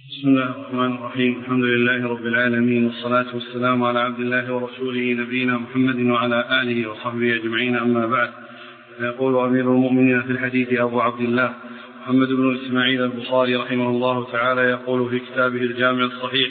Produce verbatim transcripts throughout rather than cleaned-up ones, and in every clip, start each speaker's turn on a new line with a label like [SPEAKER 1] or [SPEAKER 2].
[SPEAKER 1] بسم الله الرحمن الرحيم. الحمد لله رب العالمين، والصلاة والسلام على عبد الله ورسوله نبينا محمد وعلى آله وصحبه أجمعين، أما بعد. فيقول أمير المؤمنين في الحديث أبو عبد الله محمد بن إسماعيل البخاري رحمه الله تعالى يقول في كتابه الجامع الصحيح: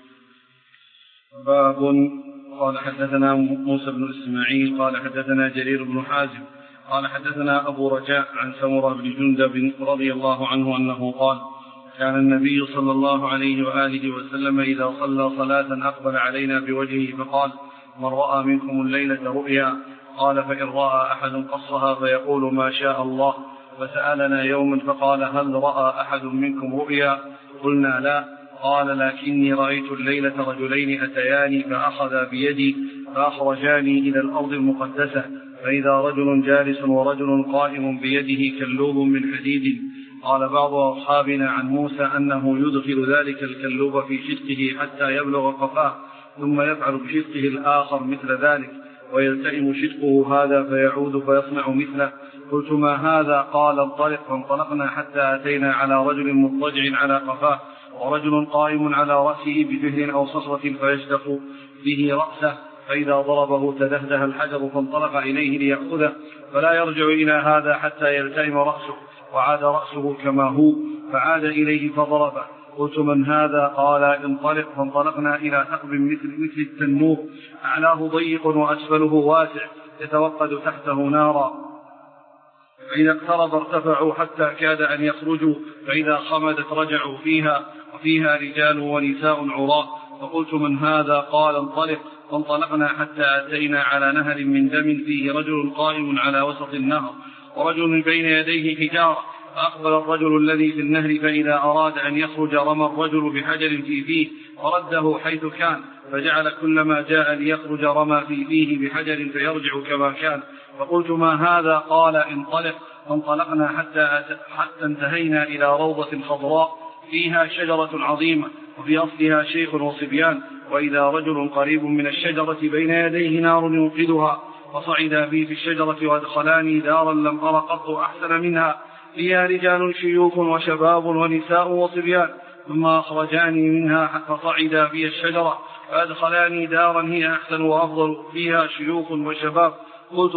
[SPEAKER 1] باب. قال حدثنا موسى بن إسماعيل قال حدثنا جرير بن حازم قال حدثنا أبو رجاء عن سمرة بن جندب رضي الله عنه أنه قال: كان النبي صلى الله عليه وآله وسلم إذا صلى صلاة أقبل علينا بوجهه فقال: من رأى منكم الليلة رؤيا؟ قال: فإن رأى أحد قصها فيقول ما شاء الله. فسألنا يوما فقال: هل رأى أحد منكم رؤيا؟ قلنا لا. قال: لكني رأيت الليلة رجلين أتياني فأخذا بيدي فأخرجاني إلى الأرض المقدسة، فإذا رجل جالس ورجل قائم بيده كلوب من حديد. قال بعض أصحابنا عن موسى أنه يدخل ذلك الكلوب في شدقه حتى يبلغ قفاه، ثم يفعل بشدقه الآخر مثل ذلك، ويلتئم شدقه هذا فيعود فيصنع مثله. قلت: ما هذا؟ قال: انطلق. فانطلقنا حتى أتينا على رجل مضطجع على قفاه، ورجل قائم على رأسه بفهر أو صصرة فيشدق به رأسه، فإذا ضربه تدهده الحجر، فانطلق إليه ليأخذه، فلا يرجع إلى هذا حتى يلتئم رأسه، وعاد رأسه كما هو، فعاد إليه فضربه. قلت: من هذا؟ قال: انطلق. فانطلقنا إلى ثقب مثل, مثل التنور، أعلاه ضيق وأسفله واسع، يتوقد تحته نارا، فإذا اقترب ارتفعوا حتى كاد أن يخرجوا، فإذا خمدت رجعوا فيها، وفيها رجال ونساء عراة. فقلت: من هذا؟ قال: انطلق. فانطلقنا حتى أتينا على نهر من دم فيه رجل قائم على وسط النهر، ورجل بين يديه حجارة، فأقبل الرجل الذي في النهر، فإذا أراد أن يخرج رمى الرجل بحجر في فيه ورده حيث كان، فجعل كلما جاء ليخرج رمى في فيه بحجر فيرجع كما كان. فقلت: ما هذا؟ قال: انطلق. فانطلقنا حتى, حتى انتهينا إلى روضة خضراء فيها شجرة عظيمة، وفي أصلها شيخ وصبيان، وإذا رجل قريب من الشجرة بين يديه نار يوقدها، فصعدا بي في الشجرة وادخلاني دارا لم أر قط أحسن منها، فيها رجال شيوخ وشباب ونساء وصبيان، ثم أخرجاني منها فصعدا بي الشجرة فأدخلاني دارا هي أحسن وأفضل، فيها شيوخ وشباب. قلت: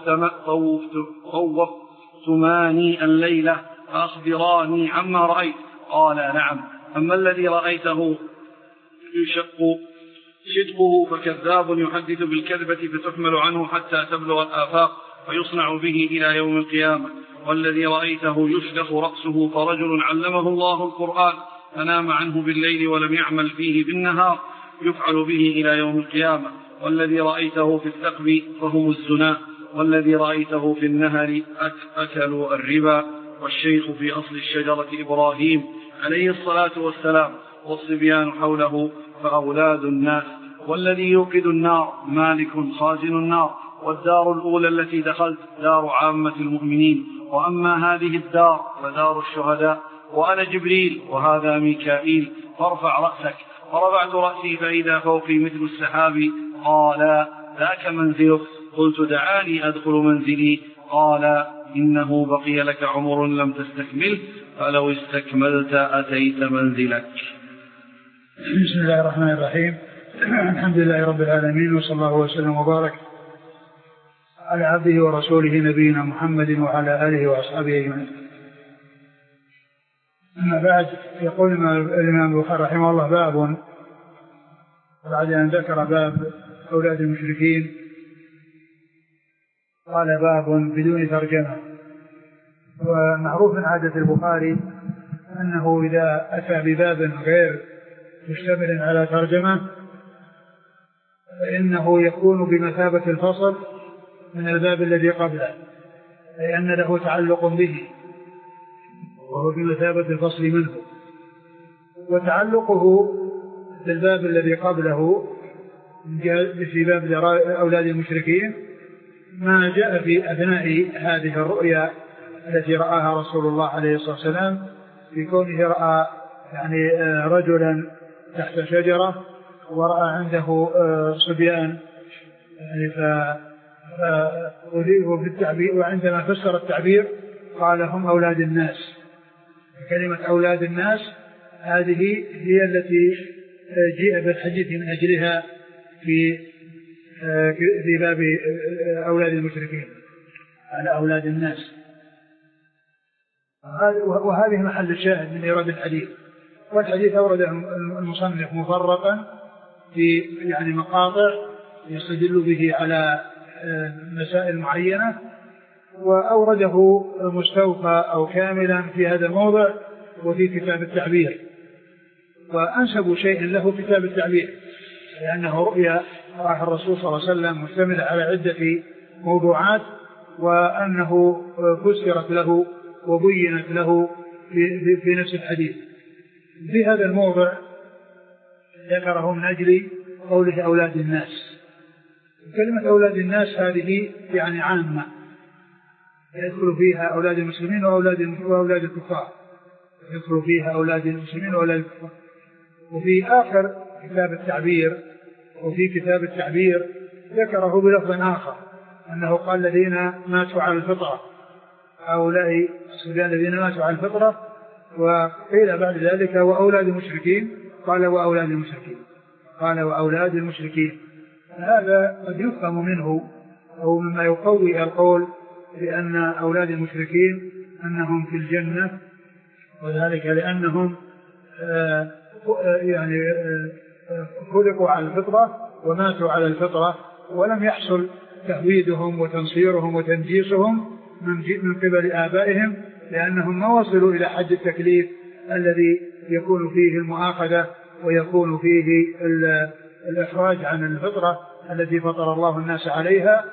[SPEAKER 1] طوفتماني الليلة فأخبراني عما رأيت. قال: نعم. أما الذي رأيته يشق شدقه فكذاب يحدث بالكذبة فتحمل عنه حتى تبلغ الآفاق، فيصنع به إلى يوم القيامة. والذي رأيته يشدخ رأسه فرجل علمه الله القرآن فنام عنه بالليل ولم يعمل فيه بالنهار، يفعل به إلى يوم القيامة. والذي رأيته في الثقب فهم الزنا. والذي رأيته في النهر أكلوا الربا. والشيخ في أصل الشجرة إبراهيم عليه الصلاة والسلام، والصبيان حوله فأولاد الناس. والذي يوقد النار مالك خازن النار. والدار الأولى التي دخلت دار عامة المؤمنين، وأما هذه الدار فدار الشهداء. وأنا جبريل وهذا ميكائيل، فارفع رأسك. فرفعت رأسي فإذا فوقي مثل السحاب. قال: ذاك منزلك. قلت: دعاني أدخل منزلي. قال: إنه بقي لك عمر لم تستكمل، فلو استكملت أتيت منزلك.
[SPEAKER 2] بسم الله الرحمن الرحيم. الحمد لله رب العالمين، وصلى الله وسلم وبارك على عبده ورسوله نبينا محمد وعلى آله وأصحابه أجمعين. أما بعد، يقول الإمام البخاري رحمه الله: باب. بعد أن ذكر باب أولاد المشركين قال: باب بدون ترجمة. ومعروف من عادة البخاري أنه إذا أتى بباب غير مشتمل على ترجمة فإنه يكون بمثابة الفصل من الباب الذي قبله، لأن له تعلق به، وهو بمثابة الفصل منه. وتعلقه بالباب الذي قبله في باب أولاد المشركين ما جاء في أثناء هذه الرؤيا التي رآها رسول الله عليه الصلاة والسلام، في كونه رأى يعني رجلا تحت شجرة ورأى عنده صبيان، يعني فأذيبه بالتعبير. وعندما فسر التعبير قال: هم أولاد الناس. كلمة أولاد الناس هذه هي التي جيء بالحديث من أجلها في في باب أولاد المشركين على أولاد الناس، وهذه محل الشاهد من إيراد الحديث. والحديث أورده المصنف مفرقا في يعني مقاطع يستدل به على مسائل معينة، وأورده مستوفى أو كاملا في هذا الموضع وفي كتاب التعبير. وأنسب شيء له كتاب التعبير، لأنه رؤيا رآها الرسول صلى الله عليه وسلم مشتمل على عدة موضوعات، وأنه فسرت له وبينت له في, في نفس الحديث. في هذا الموضع ذكره من أجل قوله أولاد الناس. كلمة أولاد الناس هذه يعني عامة، يدخل فيها أولاد المسلمين وأولاد, وأولاد الكفار، يدخل فيها أولاد المسلمين وأولاد الكفار. وفي آخر كتاب التعبير وفي كتاب التعبير ذكره بلفظ آخر، أنه قال الذين ماتوا على الفطرة، هؤلاء الصبيان الذين ماتوا على الفطرة. وقيل بعد ذلك وأولاد المشركين، قال وأولاد المشركين، قال وأولاد المشركين. هذا قد يفهم منه أو مما يقوي القول بأن أولاد المشركين أنهم في الجنة، وذلك لأنهم آه يعني آه خلقوا على الفطرة وماتوا على الفطرة، ولم يحصل تهويدهم وتنصيرهم وتنجيسهم من قبل آبائهم، لأنهم ما وصلوا إلى حد التكليف الذي يكون فيه المؤاخذة ويكون فيه الإخراج عن الفطرة التي فطر الله الناس عليها.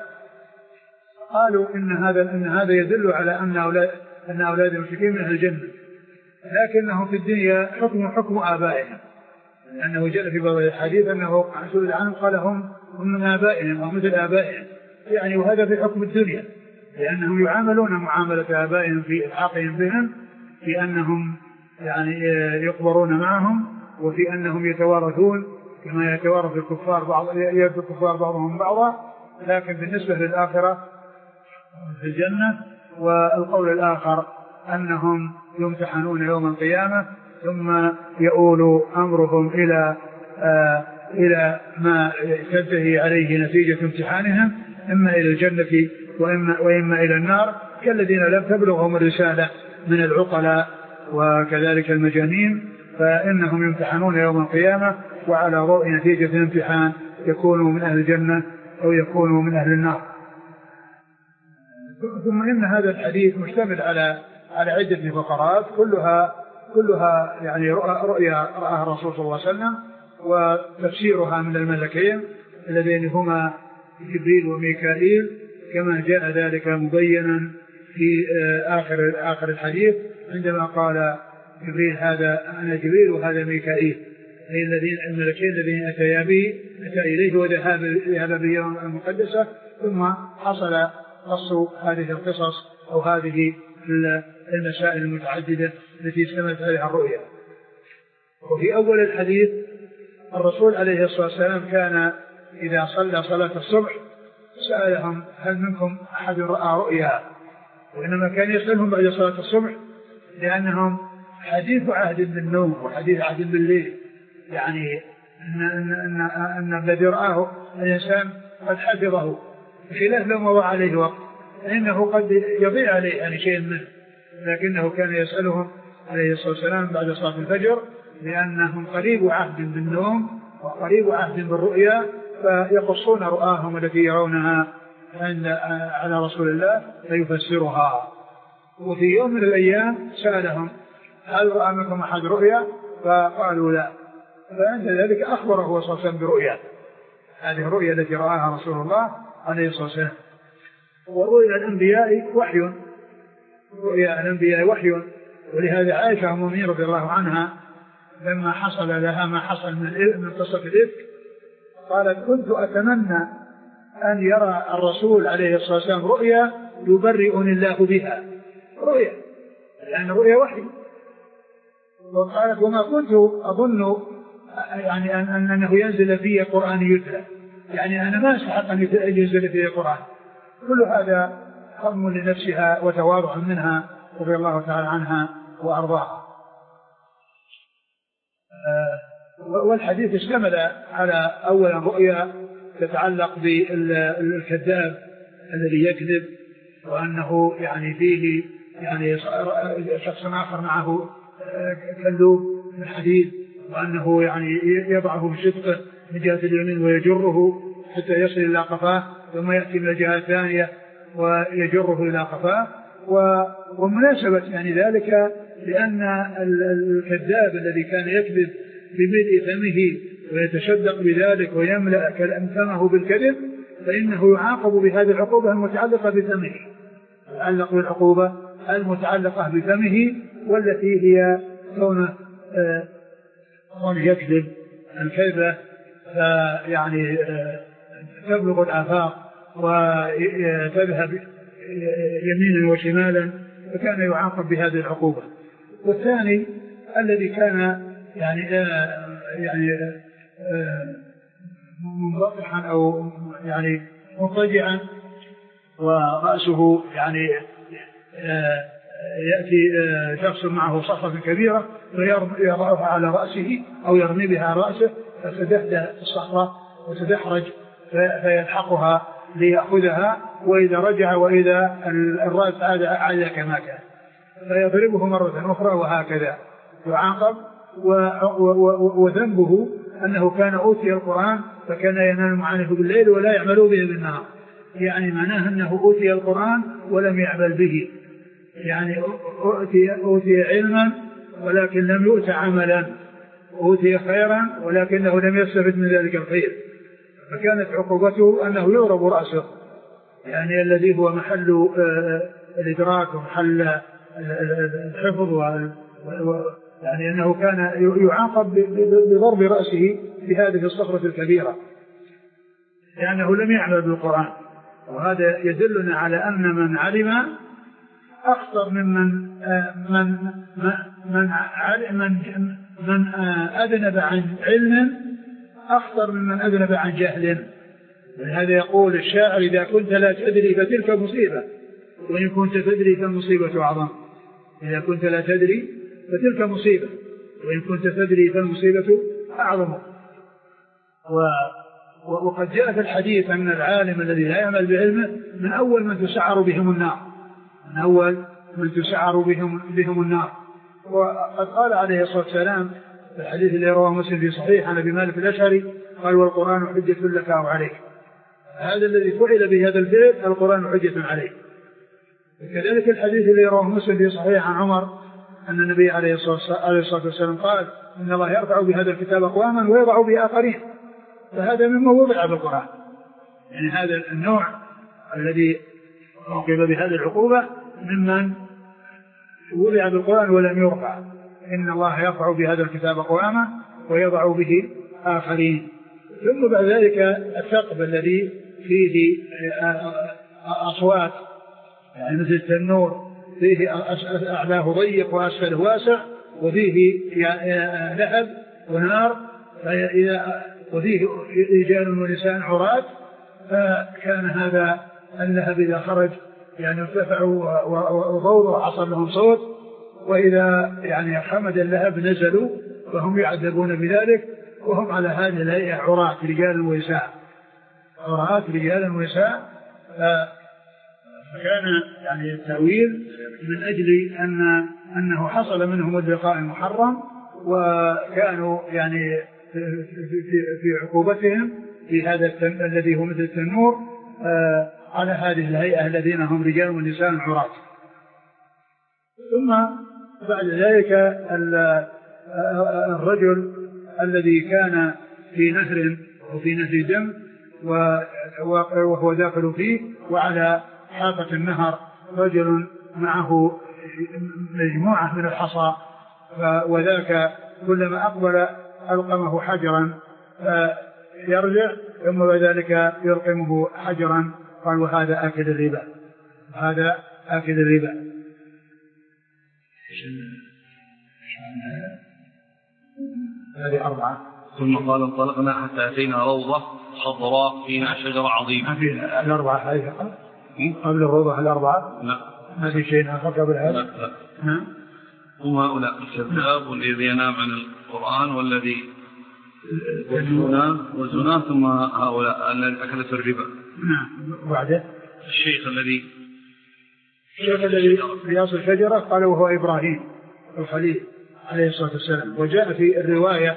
[SPEAKER 2] قالوا إن هذا إن هذا يدل على أن أولاد أن أولاد المشركين من أهل الجنة، لكنهم في الدنيا حكم حكم آبائهم، لأنه جاء في بعض الحديث أنه سئل عنهم قال هم من آبائهم أو مثل آبائهم، يعني وهذا في حكم الدنيا، لأنهم يعاملون معاملة آبائهم في إلحاقهم بهم، في أنهم يعني يقبرون معهم، وفي أنهم يتوارثون كما يتوارث الكفار بعض يرث الكفار بعضهم بعضا، لكن بالنسبة للآخرة في الجنة. والقول الآخر أنهم يمتحنون يوم القيامة ثم يؤول أمرهم إلى آه إلى ما تنتهي عليه نتيجة امتحانهم، إما إلى الجنة وإما, وإما إلى النار، كالذين لم تبلغهم الرسالة من العقلاء وكذلك المجانين، فإنهم يمتحنون يوم القيامة، وعلى ضوء نتيجة الامتحان يكونوا من أهل الجنة أو يكونوا من أهل النار. ثم إن هذا الحديث مشتمل على على عدة فقرات كلها كلها يعني رؤيا رآها الرسول صلى الله عليه وسلم، وتفسيرها من الملكين الذين هما جبريل وميكائيل، كما جاء ذلك مبينا في آخر آخر الحديث عندما قال جبريل هذا أنا جبريل وهذا ميكائيل، أي الذين الملكين الذين أتيا به أتى إليه وذهب به المقدسة. ثم حصل قص هذه القصص أو هذه المسائل المتعددة التي اشتملت عليها الرؤيا. وفي أول الحديث الرسول عليه الصلاة والسلام كان إذا صلى صلاة الصبح سألهم هل منكم أحد رأى رؤيا، وإنما كان يسألهم بعد صلاة الصبح، لأنهم حديث عهد بالنوم وحديث عهد بالليل، يعني أن, أن, أن, أن الذي رآه الإنسان قد حفظه، بخلاف لو مضى عليه وقت فإنه قد يضيع عليه يعني شيء منه، لكنه كان يسألهم عليه الصلاة والسلام بعد صلاة الفجر، لأنهم قريب عهد بالنوم وقريب عهد بالرؤيا، فيقصون رؤاهم التي يرونها عند على رسول الله فيفسرها. وفي يوم من الأيام سألهم هل رأى منكم أحد رؤيا؟ فقالوا لا، فعند ذلك أخبره صلى الله عليه وسلم برؤيا، هذه الرؤيا التي رآها رسول الله عليه الصلاة والسلام. ورؤيا الأنبياء وحي، رؤيا الأنبياء وحي، ولهذا عائشة أم المؤمنين رضي الله عنها لما حصل لها ما حصل من قصة الإفك قالت كنت أتمنى أن يرى الرسول عليه الصلاة والسلام رؤيا يبرئني الله بها، رؤيا لأن رؤيا وحي. وقالت وما كنت أظن يعني أن أنه ينزل في قرآن يتلى، يعني أنا ما أستحق أن ينزل في قرآن. كل هذا حرم لنفسها وتواضع منها رضي الله تعالى عنها وأرضاها. والحديث اشتمل على أولا رؤيا تتعلق بالكذاب الذي يكذب، وأنه يعني فيه يعني شخص آخر معه كلوب من حديد، وأنه يعني يضعه في شدقه من جهة اليمين ويجره حتى يصل إلى قفاه، ثم يأتي من الجهة الثانية ويجره إلى قفاه. ومناسبة يعني ذلك لأن الكذاب الذي كان يكذب بملء فمه ويتشدق بذلك ويملأ فمه بالكذب فإنه يعاقب بهذه العقوبة المتعلقة بفمه، يتعلق بالعقوبة المتعلقة بفمه والتي هي كونه آه يكذب الكذبة يعني آه تبلغ الآفاق وتذهب يمينا وشمالا، فكان يعاقب بهذه العقوبة. والثاني الذي كان يعني آه يعني آه منبطحا أو يعني مضطجعا ورأسه يعني آه يأتي آه شخص معه صخرة كبيرة فيضعها على رأسه أو يرمي بها رأسه فتدحدح الصخرة وتدحرج فيلحقها ليأخذها، وإذا رجع وإذا الرأس عاد عاد كما كان فيضربه مرة أخرى، وهكذا يعاقب. وذنبه أنه كان أوتي القرآن فكان ينام عنه بالليل ولا يعمل به بالنهار، يعني معناه أنه أوتي القرآن ولم يعمل به، يعني أوتي, أوتي علما ولكن لم يؤت عملا، أوتي خيرا ولكنه لم يستفد من ذلك الخير، فكانت عقوبته أنه يضرب رأسه، يعني الذي هو محل الإدراك ومحل الحفظ، يعني أنه كان يعاقب بضرب رأسه بهذه الصخرة الكبيرة لأنه لم يعمل بالقرآن. وهذا يدلنا على أن من علم أخطر ممن من من من من أذنب عن علم أخطر ممن أذنب عن جهل. ولهذا يقول الشاعر: إذا كنت لا تدري فتلك مصيبة، وإن كنت تدري فالمصيبة أعظم. إذا كنت لا تدري فتلك مصيبة، وإن كنت تدري فالمصيبة أعظم. وقد جاء في الحديث أن العالم الذي لا يعمل بعلمه من أول من تسعر بهم النار، من أول من تسعر بهم, بهم النار. وقد قال عليه الصلاة والسلام في الحديث الذي رواه مسلم في صحيح عن أبي مالك الأشعري قال: والقرآن حجة لك أو عليك. هذا الذي فعل بهذا الفعل القرآن حجة عليه. كذلك الحديث الذي رواه مسلم في صحيح عن عمر أن النبي عليه الصلاة والسلام قال: إن الله يرفع بهذا الكتاب أقواما ويضع به آخرين. فهذا مما وضع بالقرآن، يعني هذا النوع الذي عوقب بهذه العقوبة ممن وضع بالقرآن ولم يرفع. إن الله يرفع بهذا الكتاب أقواما ويضع به آخرين. ثم بعد ذلك الثقب الذي فيه أصوات، يعني مثل التنور، فيه أعلاه ضيق وأسفله واسع، وفيه لهب ونار، وفيه رجال ونساء عراة. فكان هذا اللهب إذا خرج يعني ارتفعوا وضوضوا وحصل لهم صوت، وإذا يعني حمد اللهب نزلوا وهم يعذبون بذلك، وهم على هذه الهيئة عراة رجال ونساء، عراة رجال ونساء. فكان يعني التأويل من أجل أن أنه حصل منهم اللقاء المحرم، وكانوا يعني في, في, في عقوبتهم في هذا الذي هو مثل التنور على هذه الهيئة الذين هم رجال ونساء عراة. ثم بعد ذلك الرجل الذي كان في نهر وفي نهر دم وهو داخل فيه، وعلى حافة النهر رجل معه مجموعة من الحصى، وذاك كلما أقبل ألقمه حجرا يرجع، ثم بعد ذلك يلقمه حجرا. قال: وهذا آكل الربا، هذا آكل الربا. هذه أربعة.
[SPEAKER 1] ثم قال: انطلقنا حتى أتينا روضة خضراء فيها شجرة عظيمة.
[SPEAKER 2] الأربعة هذه قبل الروضة الأربعة؟
[SPEAKER 1] لا،
[SPEAKER 2] ما في شيء آخر قبل هذا؟
[SPEAKER 1] لا لا. هم هؤلاء الكذاب والذي ينام عن القرآن والذي والزنا والزنا ثم هؤلاء الذين أكلوا الربا.
[SPEAKER 2] نعم. وبعده
[SPEAKER 1] الشيخ الذي
[SPEAKER 2] الشيخ الذي بياص الشجرة قال وهو إبراهيم الخليل عليه الصلاة والسلام. وجاء في الرواية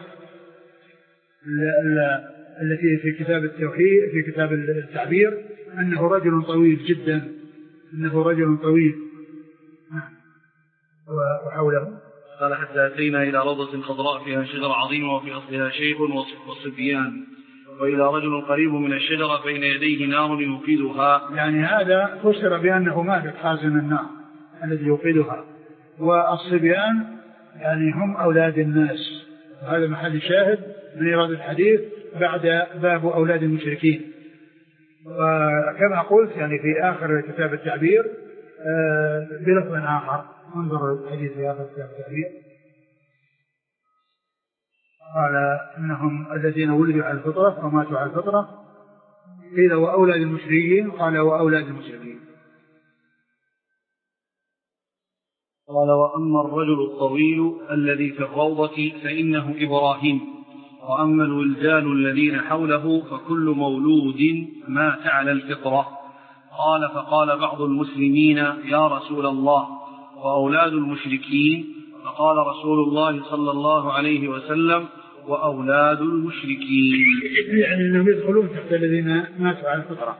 [SPEAKER 2] التي في كتاب التوحيد في كتاب التعبير أنه رجل طويل جدا، أنه رجل طويل. وحوله
[SPEAKER 1] قال حتى أتينا إلى روضة خضراء فيها شجرة عظيمة وفي أصلها شيخ وصبيان وإلى رجل قريب من الشجرة بين يديه نار يوقدها.
[SPEAKER 2] يعني هذا فسر بأنه مالك خازن النار الذي يوقدها. والصبيان يعني هم أولاد الناس. هذا محل شاهد من إيراد الحديث بعد باب أولاد المشركين. وكما قلت يعني في آخر كتاب التعبير بلفظ آخر، انظر الحديث في آخر كتاب التعبير، قال إنهم الذين ولدوا على الفطرة وماتوا على الفطرة، قيل وأولاد المشركين، قال وأولاد المشركين.
[SPEAKER 1] قال وأما الرجل الطويل الذي في الروضة فإنه إبراهيم، وأما الولدان الذين حوله فكل مولود مات على الفطرة. قال فقال بعض المسلمين يا رسول الله وأولاد المشركين؟ فقال رسول الله صلى الله عليه وسلم وأولاد المشركين.
[SPEAKER 2] يعني أنهم يدخلون تحت الذين ماتوا على الفطرة،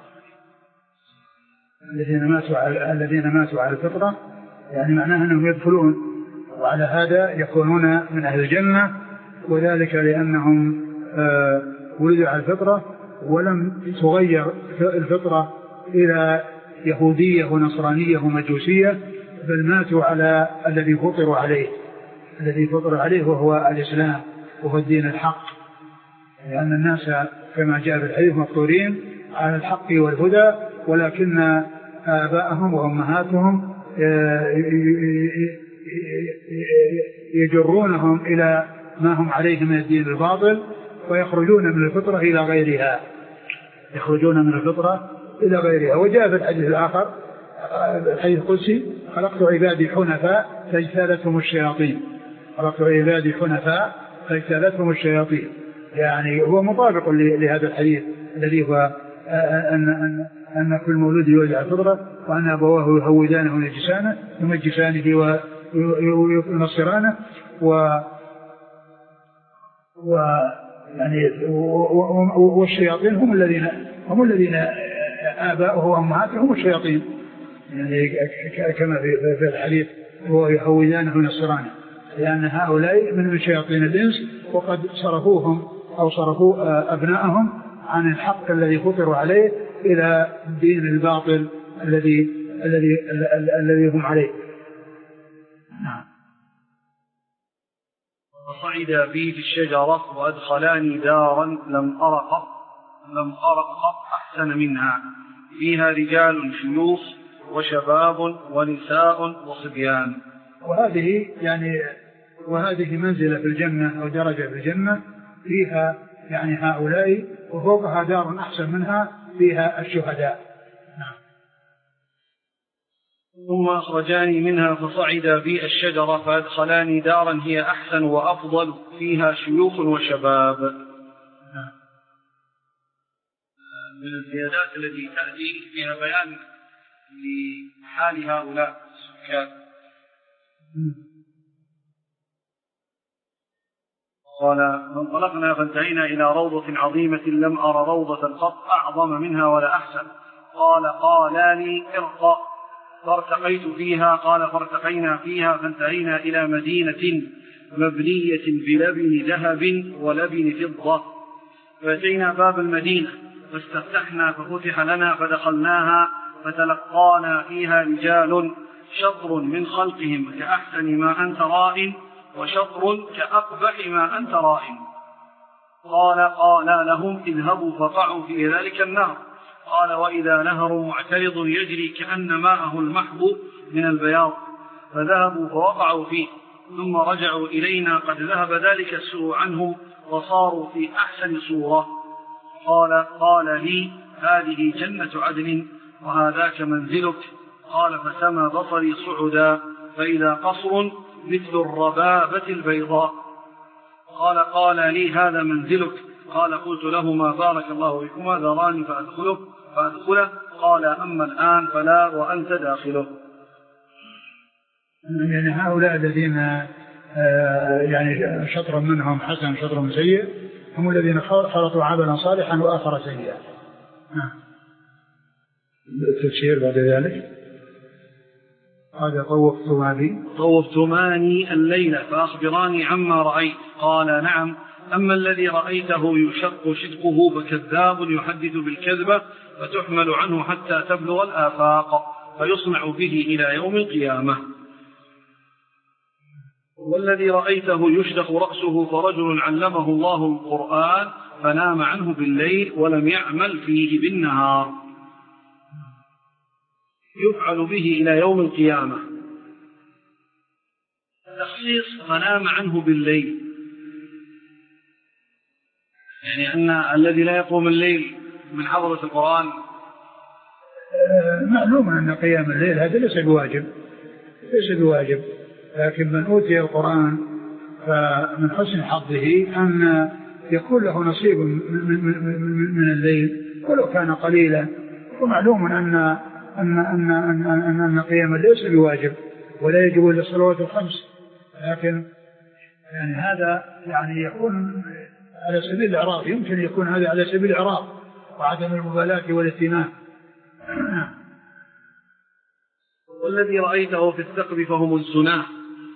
[SPEAKER 2] الذين ماتوا على الذين ماتوا على الفطرة، يعني معناه أنهم يدخلون، وعلى هذا يكونون من أهل الجنة، وذلك لأنهم آه ولدوا على الفطرة ولم تغير الفطرة إلى يهودية ونصرانية ومجوسية، بل ماتوا على الذي فطروا عليه، الذي فطر عليه وهو الإسلام وهو الدين الحق. لأن الناس كما جاء في الحديث مفطورين على الحق والهدى، ولكن آباءهم وأمهاتهم يجرونهم إلى ما هم عليه من الدين الباطل، ويخرجون من الفطرة إلى غيرها، يخرجون من الفطرة إلى غيرها. وجاء في الحديث الآخر الحديث القدسي خلقت عبادي حنفاء فاجتالتهم الشياطين، خلقت عبادي حنفاء فاجتالتهم الشياطين. يعني هو مطابق لهذا الحديث الذي هو أن, أن, أن كل مولود يولد على الفطرة، وأن أبواه يهودانه وينجسانه يمجسانه وينصرانه و و يعني والشياطين هم الذين هم الذين آباؤه وأمهاتهم الشياطين، يعني كما في الحديث هو يهودانه وينصرانه، لأن هؤلاء من شياطين الإنس، وقد صرفوهم أو صرفوا أبنائهم عن الحق الذي فطروا عليه إلى الدين الباطل الذي الذي الذي هم عليه. نعم.
[SPEAKER 1] وصعد بي في الشجرة وأدخلاني دارا لم أر قط لم أر قط أحسن منها، فيها رجال شيوخ وشباب ونساء وصبيان.
[SPEAKER 2] وهذه يعني وهذه منزلة في الجنة أو درجة في الجنة، فيها يعني هؤلاء، وفوقها دار أحسن منها فيها الشهداء. نعم.
[SPEAKER 1] ثم أخرجاني منها فصعد بي الشجرة فأدخلاني دارا هي أحسن وأفضل، فيها شيوخ وشباب.
[SPEAKER 2] نعم.
[SPEAKER 1] من الزيادات التي تأتي فيها بيان لحال هؤلاء السكان. قال فانطلقنا فانتهينا إلى روضة عظيمة لم أر روضة قط أعظم منها ولا أحسن. قال قالاني ارقى، فارتقيت فيها. قال فارتقينا فيها فانتهينا إلى مدينة مبنية بلبن ذهب ولبن فضة، فأتينا باب المدينة فاستفتحنا ففتح لنا فدخلناها، فتلقانا فيها رجال شطر من خلقهم كأحسن ما أنت راء وشطر كأقبح ما أنت راء. قال قال لهم اذهبوا فقعوا في ذلك النهر. قال وإذا نهر معترض يجري كأن ماءه المحب من البياض، فذهبوا فوقعوا فيه، ثم رجعوا إلينا قد ذهب ذلك السوء عنهم وصاروا في أحسن صورة. قال قال لي هذه جنة عدن وهذاك منزلك. قال فسمى بصري صعدا فإذا قصر مثل الربابة البيضاء. قال قال لي هذا منزلك. قال قلت لهما بارك الله فيكما داراني فأدخله فأدخله قال أما الآن فلا وأنت داخله.
[SPEAKER 2] يعني هؤلاء الذين يعني شطر منهم حسن شطر سيء هم الذين خلطوا عملا صالحا وآخر سيئا. التفسير بعد ذلك هذا طوفتماني
[SPEAKER 1] طوفتماني الليلة فأخبراني عما رأيت. قال نعم أما الذي رأيته يشق شدقه فكذاب يحدث بالكذبة فتحمل عنه حتى تبلغ الآفاق فيصنع به إلى يوم القيامة. والذي رأيته يشدق رأسه فرجل علمه الله القرآن فنام عنه بالليل ولم يعمل فيه بالنهار يفعل به إلى يوم القيامة. تخصيص فنام عنه بالليل يعني أن الذي لا يقوم الليل من حضرة القرآن
[SPEAKER 2] معلوم أن قيام الليل هذا ليس بواجب ليس بواجب لكن من أوتي القرآن فمن حسن حظه أن يكون له نصيب من الليل ولو كان قليلا. ومعلوم أن أن أن أن أن, أن قيام الليل ليس بواجب ولا يجب إلا الصلوات الخمس لكن يعني هذا يعني يكون على سبيل الإعراض يمكن يكون هذا على سبيل الإعراض وعدم المبالاة والاهتمام.
[SPEAKER 1] والذي رأيته في الثقب فهم الزناة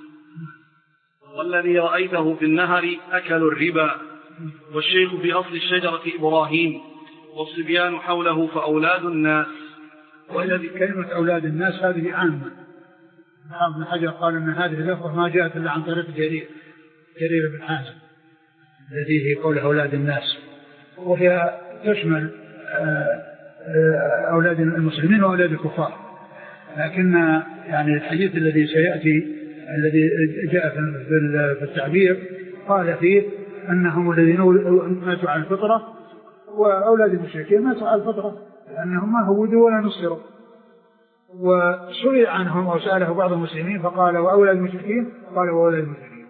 [SPEAKER 1] والذي رأيته في النهر أكلوا الربا والشيخ في أصل الشجرة إبراهيم والصبيان حوله فأولاد الناس.
[SPEAKER 2] والذي كلمة أولاد الناس هذه عامة. حافظ بن حجر قال أن هذه اللفظة ما جاءت إلا عن طريق جرير جرير بن حازم الذي هي قول أولاد الناس وهي تشمل أولاد المسلمين وأولاد الكفار. لكن يعني الحديث الذي سيأتي الذي جاء في التعبير قال فيه أنهم الذين ماتوا على الفطرة وأولاد المشركين ماتوا على الفطرة لأنهم ما هودوا ولا نصروا. وسئل عنهم أو سأله بعض المسلمين فقال وأولاد المشركين قال وأولاد المشركين.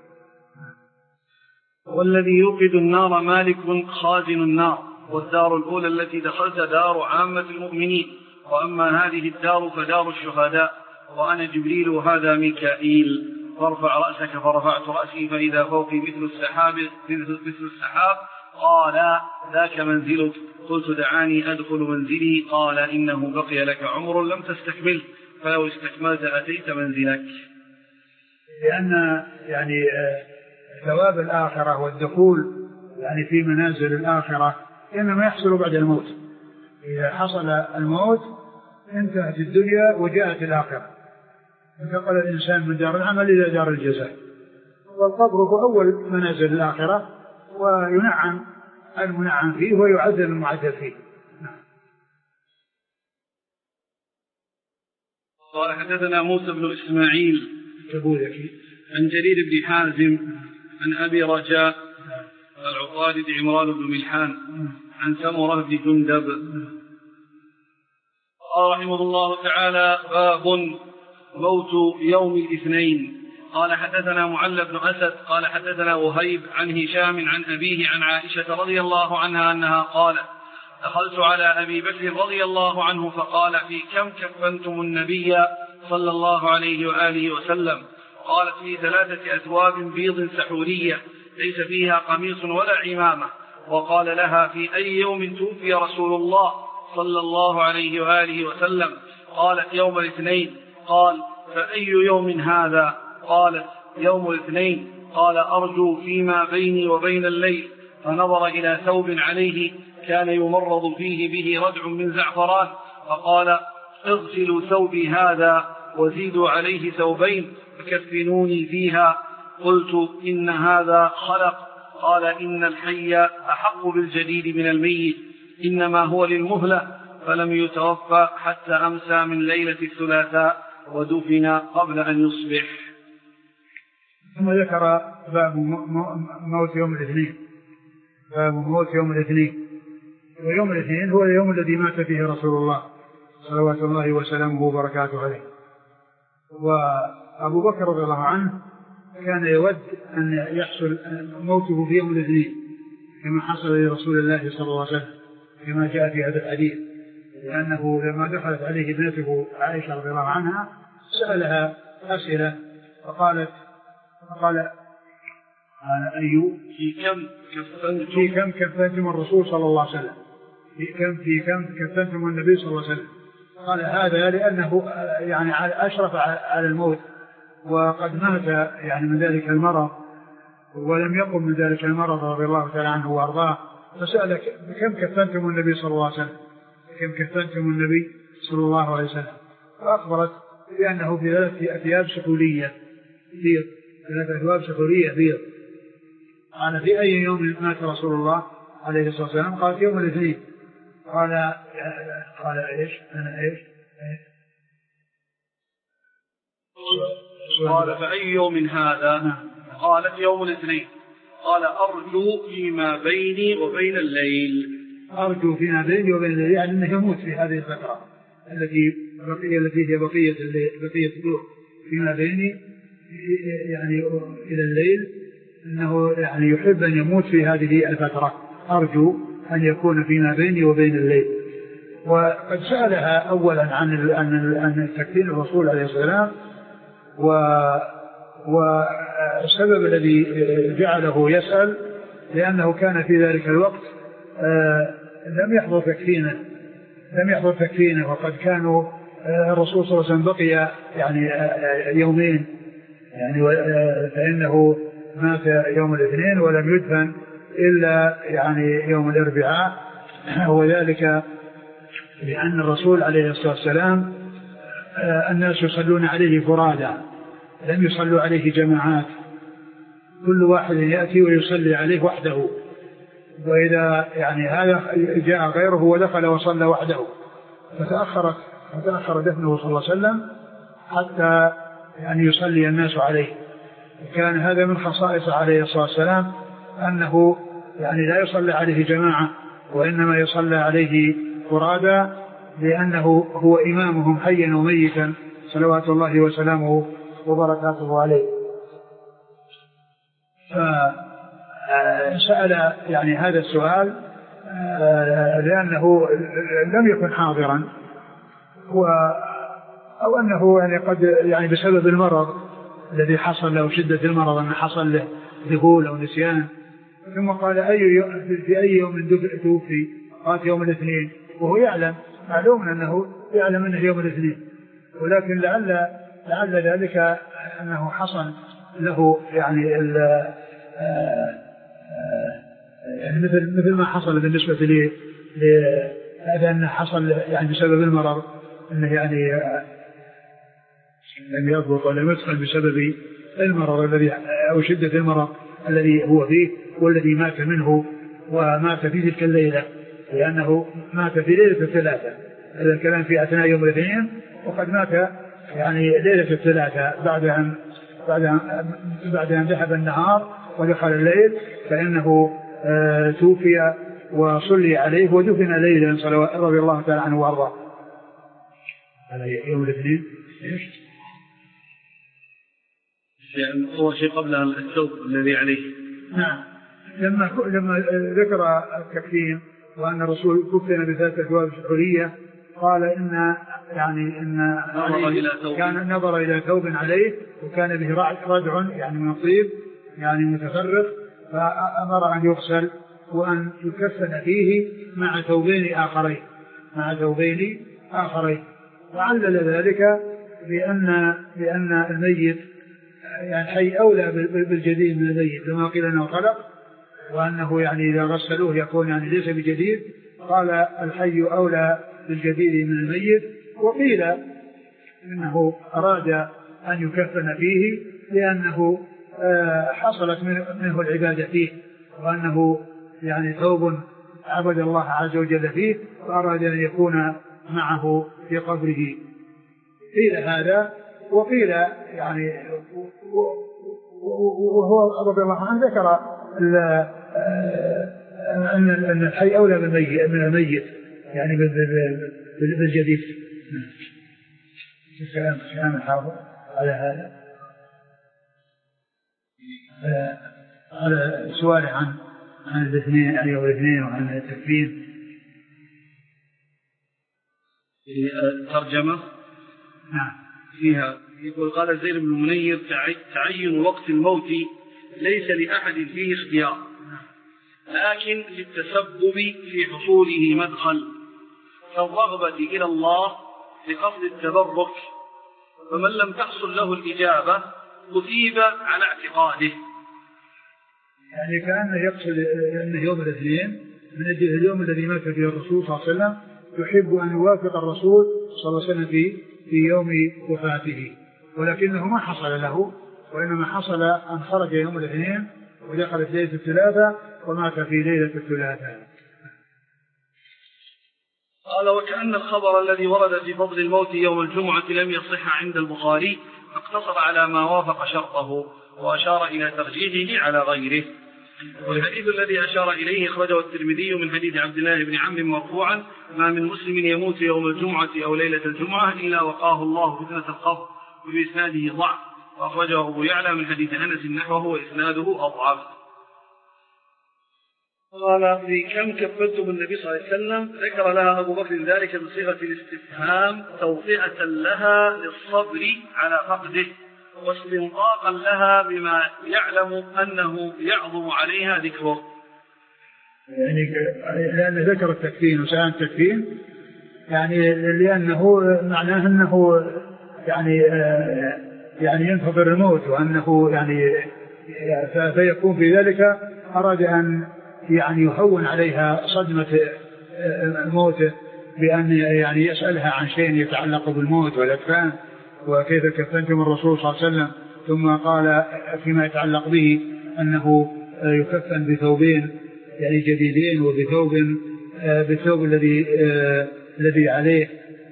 [SPEAKER 1] والذي يوقد النار مالك خازن النار والدار الأولى التي دخلت دار عامة المؤمنين وأما هذه الدار فدار الشهداء وأنا جبريل وهذا ميكائيل فارفع رأسك فرفعت رأسي فإذا فوقي مثل السحاب مثل السحاب قال ذاك منزلك. قلت دعاني أدخل منزلي قال إنه بقي لك عمر لم تستكمل فلو استكملت أتيت منزلك.
[SPEAKER 2] لأن يعني ثواب الآخرة والدخول يعني في منازل الآخرة إنما يحصل بعد الموت. إذا حصل الموت انتهت الدنيا وجاءت الآخرة انتقل الإنسان من دار العمل إلى دار الجزاء والقبر هو أول منازل الآخرة وينعم المنعم فيه ويعذب المعذب فيه.
[SPEAKER 1] قال حدثنا موسى بن إسماعيل عن جرير بن حازم عن أبي رجاء العطارد عمران بن ملحان عن سمرة بن جندب قال رحمه الله تعالى باب موت يوم الاثنين. قال حدثنا معل بن أسد قال حدثنا وهيب عن هشام عن أبيه عن عائشة رضي الله عنها أنها قالت دخلت على أبي بكر رضي الله عنه فقال في كم كفنتم النبي صلى الله عليه وآله وسلم؟ قالت في ثلاثة أثواب بيض سحورية ليس فيها قميص ولا عمامة. وقال لها في أي يوم توفي رسول الله صلى الله عليه وآله وسلم؟ قالت يوم الاثنين. قال فأي يوم هذا؟ قالت يوم الاثنين. قال أرجو فيما بيني وبين الليل. فنظر إلى ثوب عليه كان يمرض فيه به ردع من زعفران فقال اغسلوا ثوبي هذا وزيدوا عليه ثوبين فكفنوني فيها. قلت إن هذا خلق. قال إن الحي أحق بالجديد من الميت إنما هو للمهلة فلم يتوفى حتى أمسى من ليلة الثلاثاء ودفن قبل أن يصبح.
[SPEAKER 2] ثم ذكر باب موت يوم الاثنين. باب موت يوم الاثنين. ويوم الاثنين هو اليوم الذي مات فيه رسول الله صلوات الله وسلامه وبركاته عليه. وأبو بكر رضي الله عنه كان يود أن يحصل موته في يوم الاثنين كما حصل لرسول الله صلى الله عليه وسلم كما جاء في هذا الحديث، لأنه لما دخلت عليه ابنته عائشة رضي الله عنها سألها أسئلة فقالت فقال أي
[SPEAKER 1] في كم كفنتم
[SPEAKER 2] في كم كفنتم الرسول صلى الله عليه وسلم في كم في كم كفنتم النبي صلى الله عليه وسلم. قال هذا لأنه يعني أشرف على الموت وقد مات يعني من ذلك المرض ولم يقم من ذلك المرض رضي الله تعالى عنه وأرضاه، فسأل كم كفنتم النبي صلى الله عليه وسلم كم كفنتم النبي صلى الله عليه وسلم، فأخبرت بأنه في ثلاثة أثياب سحولية بيض ثلاثة أثواب سحولية بيض. قال في أي يوم مات رسول الله عليه الصلاة والسلام؟ قال يوم الاثنين. قال قال إيش أنا إيش
[SPEAKER 1] قال فأي يوم هذا؟ قالت يوم الاثنين. قال أرجو فيما بيني وبين الليل.
[SPEAKER 2] أرجو فيما بيني وبين الليل يعني أنه يموت في هذه الفترة التي بقية التي هي بقية بقية اليوم فيما بيني يعني إلى الليل، أنه يعني يحب أن يموت في هذه الفترة. أرجو أن يكون فيما بيني وبين الليل. وقد سألها أولا عن عن تكفين الرسول عليه السلام والسبب الذي جعله يسأل لأنه كان في ذلك الوقت لم يحضر تكفينه لم يحضر تكفينه وقد كانوا الرسول صلى الله عليه وسلم بقي يعني يومين يعني فإنه مات يوم الاثنين ولم يدفن إلا يعني يوم الأربعاء، وذلك لأن الرسول عليه الصلاة والسلام الناس يصلون عليه فرادى لم يصلوا عليه جماعات، كل واحد يأتي ويصلي عليه وحده، وإذا يعني هذا جاء غيره ودخل وصلى وحده فتأخرت فتأخر دفنه صلى الله عليه وسلم حتى يعني يصلي الناس عليه. كان هذا من خصائص عليه الصلاة والسلام أنه يعني لا يصلى عليه جماعة وإنما يصلى عليه فرادى لأنه هو إمامهم حيا وميتا صلوات الله وسلامه وبركاته عليه. فسأل يعني هذا السؤال لأنه لم يكن حاضرا أو أنه يعني قد يعني بسبب المرض الذي حصل له شدة المرض أن حصل له ذهول أو نسيان. ثم قال أي في أي يوم توفي؟ قال يوم الاثنين، وهو يعلم معلوم أنه يعلم أنه يوم الاثنين، ولكن لعل لعل ذلك أنه حصل له يعني يعني مثل مثل ما حصل بالنسبة لي لأن حصل يعني بسبب المرض أنه يعني لم يضبط ولم يدخل بسبب المرض الذي أو شدة المرض الذي هو فيه والذي مات منه ومات في تلك الليلة، لأنه مات في ليلة الثلاثة. هذا الكلام في أثناء يوم الاثنين، وقد مات يعني ليلة الثلاثة بعد أن بعد أن بعد أن ذهب النهار ودخل الليل، فإنه آه توفي وصلي عليه ودفن ليلا صلوات رضي الله تعالى عنه وأرضاه. على يوم الاثنين إيش؟
[SPEAKER 1] يعني هو شيء قبل الثوب الذي عليه.
[SPEAKER 2] نعم، لما لما ذكر التكفين وأن الرسول كفن بثلاثة أثواب سحولية قال إن يعني إن كان نظر إلى ثوب عليه وكان به ردع يعني من طيب يعني متفرق، فأمر أن يغسل وأن يكفن فيه مع ثوبين آخرين مع ثوبين آخرين وعلل ذلك بأن بأن الميت يعني حي أولى بالجديد من الميت، كما قيل أنه خلق وأنه يعني إذا غسلوه يكون يعني ليس بجديد، قال الحي أولى بالجديد من الميت. وقيل إنه أراد أن يكفن فيه لأنه حصلت منه العبادة فيه وأنه يعني ثوب عبد الله عز وجل فيه وأراد أن يكون معه في قبره. قيل هذا، وقيل يعني وهو رضي الله عنه ذكر أن الحي أولى من الميت يعني بالجديد. الكلام الحافظ على هذا. على سؤاله عن عن الاثنين عن يوم الاثنين وعن التكفين.
[SPEAKER 1] ترجمة
[SPEAKER 2] نعم
[SPEAKER 1] فيها يقول قال زيد بن المنير تعين وقت الموت ليس لأحد فيه اختيار، لكن للتسبب في حصوله مدخل كالرغبة إلى الله لقصد التبرك، فمن لم تحصل له الإجابة أثيب على اعتقاده.
[SPEAKER 2] يعني كأنه يقصد أنه يوم الاثنين من أجل اليوم الذي مات فيه الرسول صلى الله عليه وسلم، يحب أن يوافق الرسول صلى الله عليه وسلم في في يوم وفاته، ولكنه ما حصل له، وإنما حصل أن خرج يوم الاثنين ودخلت ليلة الثلاثاء ومات في ليلة الثلاثاء.
[SPEAKER 1] قال وكأن الخبر الذي ورد في فضل الموت يوم الجمعة لم يصح عند البخاري، فاقتصر على ما وافق شرطه وأشار إلى ترجيحه على غيره. والحديث الذي أشار إليه أخرجه الترمذي من حديث عبد الله بن عمرو مرفوعا: ما من مسلم يموت يوم الجمعة أو ليلة الجمعة إلا وقاه الله فتنة القبر، وفي إسناده ضعف، وأخرجه أبو يعلى من حديث أنس نحوه وإسناده أضعف. قال في كم كفلتم النبي صلى الله عليه وسلم، ذكر لها أبو بكر ذلك بصيغة الاستفهام توطئة لها للصبر على فقده، واستنطاقا لها بما يعلم أنه يعظم عليها ذكره.
[SPEAKER 2] يعني لأن ذكر التكفين وسأل التكفين، يعني لأنه معناه أنه يعني يعني ينتظر الموت، وأنه يعني فيكون في ذلك أراد أن يعني يهون عليها صدمة موته بأن يعني يسألها عن شيء يتعلق بالموت والأكفان وكيف كفنتم الرسول صلى الله عليه وسلم، ثم قال فيما يتعلق به أنه يكفن بثوبين يعني جديدين وبثوب بالثوب الذي الذي عليه،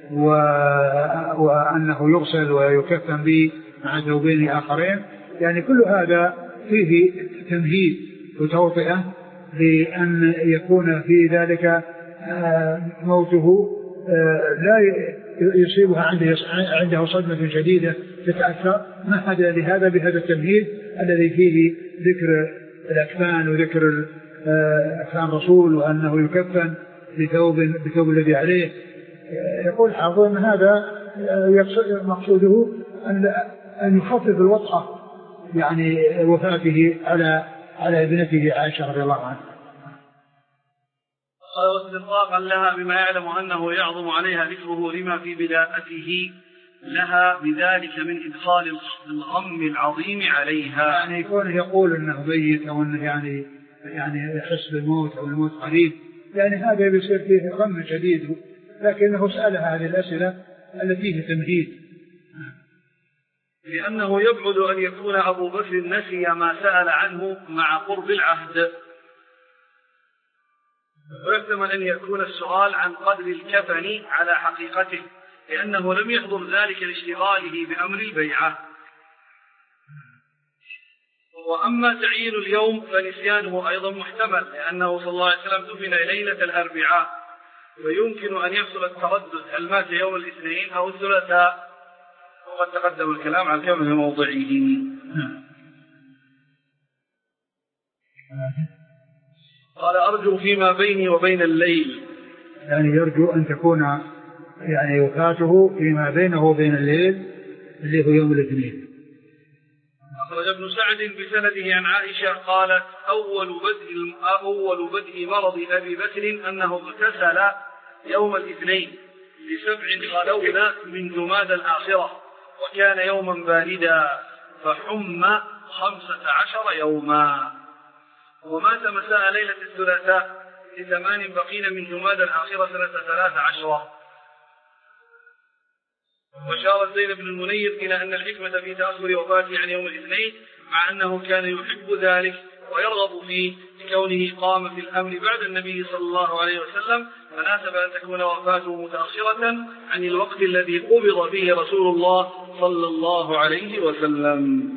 [SPEAKER 2] وأنه يغسل ويكفن به مع ثوبين آخرين. يعني كل هذا فيه تمهيد وتوطئة لأن يكون في ذلك موته لا يصيبها عنده عنده صدمة شديدة تتأثر، ما هذا لهذا بهذا التمهيد الذي فيه ذكر الأكفان وذكر أكفان رسول وأنه يكفن بثوب بثوب الذي عليه. يقول حافظ أن هذا مقصوده أن أن يخفف الوطأة يعني وفاته على على ابنته عائشة رضي الله عنها.
[SPEAKER 1] قال واستنطاقا لها بما يعلم أنه يعظم عليها ذكره لما في بداءته لها بذلك من إدخال الغم العظيم عليها.
[SPEAKER 2] يعني يكون يقول أنه ميت أو أنه يعني يعني يحس بالموت أو الموت قريب، يعني هذا بيصير فيه غم شديد، لكنه سألها هذه الأسئلة التي فيه تمهيد،
[SPEAKER 1] لأنه يبعد أن يكون أبو بكر نسي ما سأل عنه مع قرب العهد، ويحتمل أن يكون السؤال عن قدر الكفن على حقيقته، لأنه لم يحضر ذلك لاشتغاله بأمر البيعة. وأما تعيين اليوم فنسيانه أيضا محتمل، لأنه صلى الله عليه وسلم دفن ليلة الأربعاء، ويمكن أن يحصل التردد هل مات يوم الاثنين أو الثلاثاء، وقد تقدم الكلام عن كم موضعه. قال أرجو فيما بيني وبين الليل،
[SPEAKER 2] يعني يرجو أن تكون يعني وفاته فيما بينه وبين الليل اللي هو يوم الاثنين.
[SPEAKER 1] أخرج ابن سعد بسنده عن عائشة قالت أول بدء أول بدء مرض أبي بكر أنه اغتسل يوم الاثنين لسبع خلون من جماد الآخرة، وكان يوما باردا فحم خمسة عشر يوما، ومات مساء ليلة الثلاثاء لثمان بقين من جماد الآخرة سنة ثلاث عشرة. وشار زيد بن المنير إلى أن الحكمة في تأخر وفاته عن يوم الاثنين مع أنه كان يحب ذلك ويرغب فيه لكونه قام في الأمر بعد النبي صلى الله عليه وسلم، فناسب أن تكون وفاته متأخرة عن الوقت الذي قبض فيه رسول الله صلى الله عليه وسلم.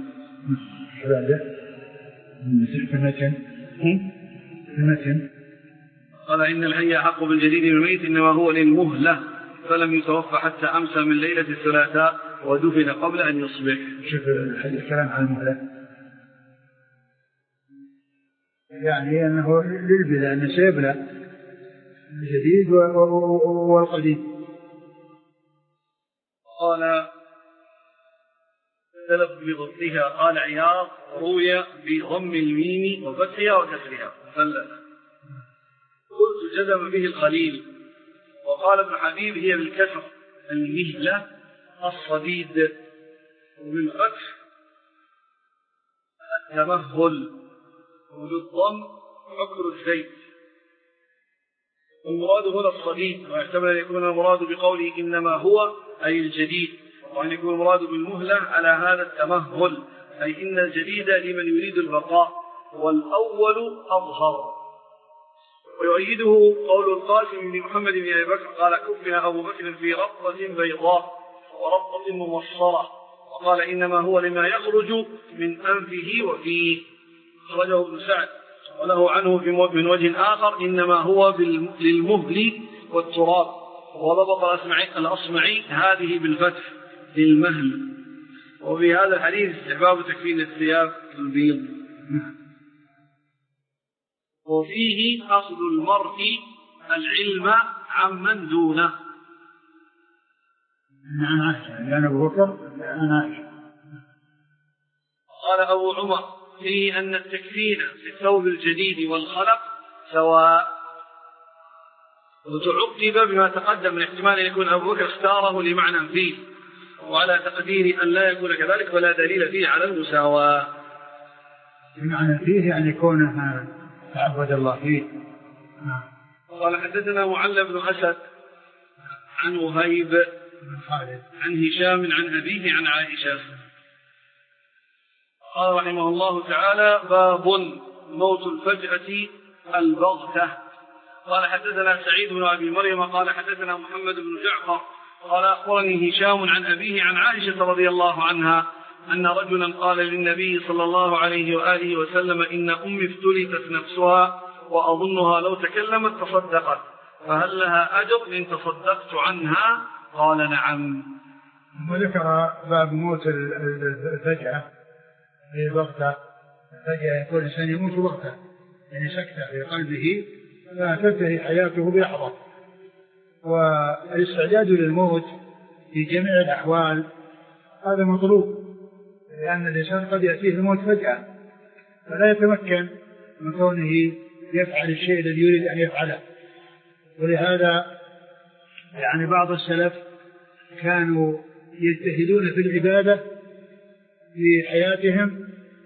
[SPEAKER 1] قال إن الحي حق بالجديد بالميت إنما هو للمهلة، فلم يتوفى حتى أمسى من ليلة الثلاثاء ودفن قبل أن يصبح.
[SPEAKER 2] شوف الكلام عن المهلة، يعني أنه للبلى أنه سيبلى الجديد والقديم.
[SPEAKER 1] قال اختلف بضبطها. قال عياض روي بضم الميم وفتحها وكسرها مثلثا. قلت جزم به الخليل. وقال ابن حبيب هي بالكسر المهلة الصديد، وبالفتح التمهل، وبالضم حكر الزيت. المراد هنا الصديد، ويحتمل أن يكون المراد بقوله إنما هو أي الجديد، وأن يكون المراد بالمهلة على هذا التمهل، أي إن الجديد لمن يريد البقاء، والأول أظهر. ويؤيده قول القاسم بن محمد بن أبي بكر قال كفن أبو بكر في ربطة بيضاء وربطة ممصرة، وقال إنما هو لما يخرج من أنفه وفيه. أخرجه ابن سعد. وله عنه من وجه آخر إنما هو للمهل والتراب. وضبط الأصمعي هذه بالفتح للمهل. وفي هذا الحديث استحباب تكفين الثياب البيض. وفيه أخذ المرء العلم عمن دونه.
[SPEAKER 2] لأن أبو بكر
[SPEAKER 1] قال أبو عمر فيه أن التكفين في الثوب الجديد والخلق سواء. وتعقب بما تقدم من احتمال أن يكون أبو بكر اختاره لمعنى فيه، وعلى تقدير أن لا يكون كذلك ولا دليل فيه على المساواة.
[SPEAKER 2] بمعنى فيه يعني كونه تعبد الله فيه.
[SPEAKER 1] قال حدثنا معل بن أسد عن وهيب عن هشام عن أبيه عن عائشة قال رحمه الله تعالى باب موت الفجأة البغتة. قال حدثنا سعيد بن أبي مريم قال حدثنا محمد بن جعفر قال أخبرني هشام عن أبيه عن عائشة رضي الله عنها أن رجلا قال للنبي صلى الله عليه وآله وسلم إن أمي افتلتت نفسها وأظنها لو تكلمت تصدقت، فهل لها أجر إن تصدقت عنها؟ قال نعم.
[SPEAKER 2] وذكر باب موت الفجأة في بغتة. فجأة يكون الإنسان يموت بغتة، يعني سكتة في قلبه فتنتهي حياته بلحظة. والاستعداد للموت في جميع الأحوال هذا مطلوب، لأن الإنسان قد يأتيه الموت فجأة فلا يتمكن من كونه يفعل الشيء الذي يريد أن يفعله. ولهذا يعني بعض السلف كانوا يجتهدون في العبادة في حياتهم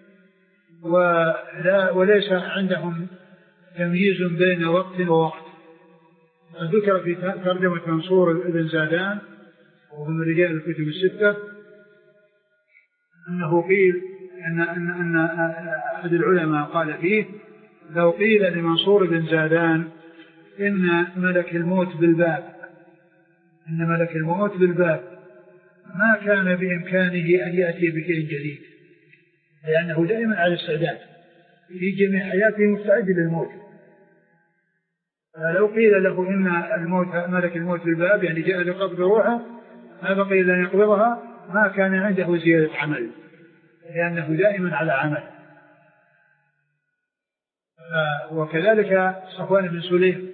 [SPEAKER 2] ولا وليس عندهم تمييز بين وقت ووقت. ذكر في ترجمة منصور بن زادان ومن رجال الكتب الستة أنه قيل أن, أن, أن أحد العلماء قال فيه لو قيل لمنصور بن زادان إن ملك الموت بالباب إن ملك الموت بالباب ما كان بإمكانه أن يأتي بشيء جديد، لأنه دائما على استعداد في جميع حياته مستعد للموت. لو قيل له إن الموت ملك الموت بالباب يعني جاء لقبض روحه ما بقي إلا أن يقبضها، ما كان عنده زيادة عمل، لأنه دائما على عمل. وكذلك صفوان بن سليم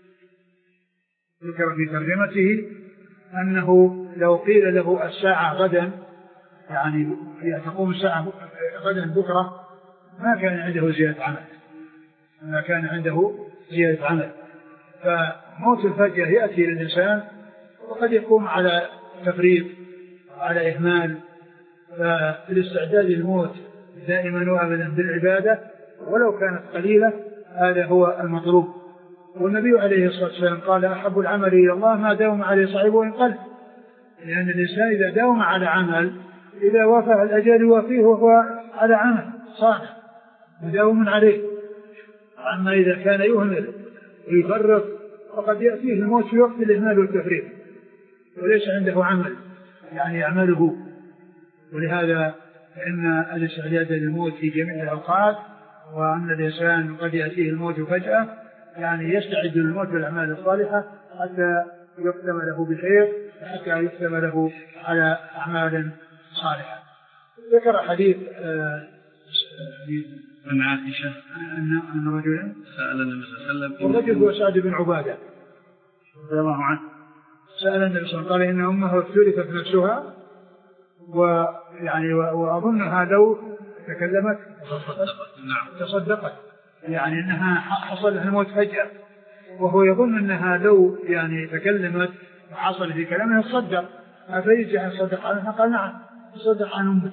[SPEAKER 2] ذكر في ترجمته أنه لو قيل له الساعة غدا يعني تقوم الساعة غدا بكرة ما كان عنده زيادة عمل ما كان عنده زيادة عمل. فموت الفجأة يأتي للإنسان وقد يكون على تفريط على إهمال، فالاستعداد للموت دائما وأبدا بالعبادة ولو كانت قليلة هذا هو المطلوب. والنبي عليه الصلاة والسلام قال أحب العمل إلى الله ما داوم عليه صاحبه إن قل، لأن الإنسان إذا داوم على عمل إذا وافى الأجل وفيه وهو على عمل صالح مداوم عليه. أما إذا كان يهمل ويفرط فقد يأتيه الموت في وقت الإهمال والتفريط وليس عنده عمل يعني يعمله. ولهذا فإن الاستعداد للموت في جميع الأوقات، وأن الإنسان قد يأتيه الموت فجأة يعني يستعد للموت بالأعمال الصالحة حتى يختم له بخير، حتى يختم له على أعمال صالحة. ذكر حديث
[SPEAKER 1] عن عائشة
[SPEAKER 2] أن أن رجلا
[SPEAKER 1] سأل النبي صلى الله عليه وسلم.
[SPEAKER 2] الرجل هو سعد بن عبادة رضي الله عنه، سأل النبي صلى الله عليه وسلم قال إن أمه اختلفت نفسها، ويعني وأظنها لو تكلمت تصدقت، يعني أنها حصل لها الموت فجأة، وهو يظن أنها لو يعني تكلمت وحصل في كلامها تصدق، أفيجي يصدق عنها؟ قال نعم تصدق عن أمك.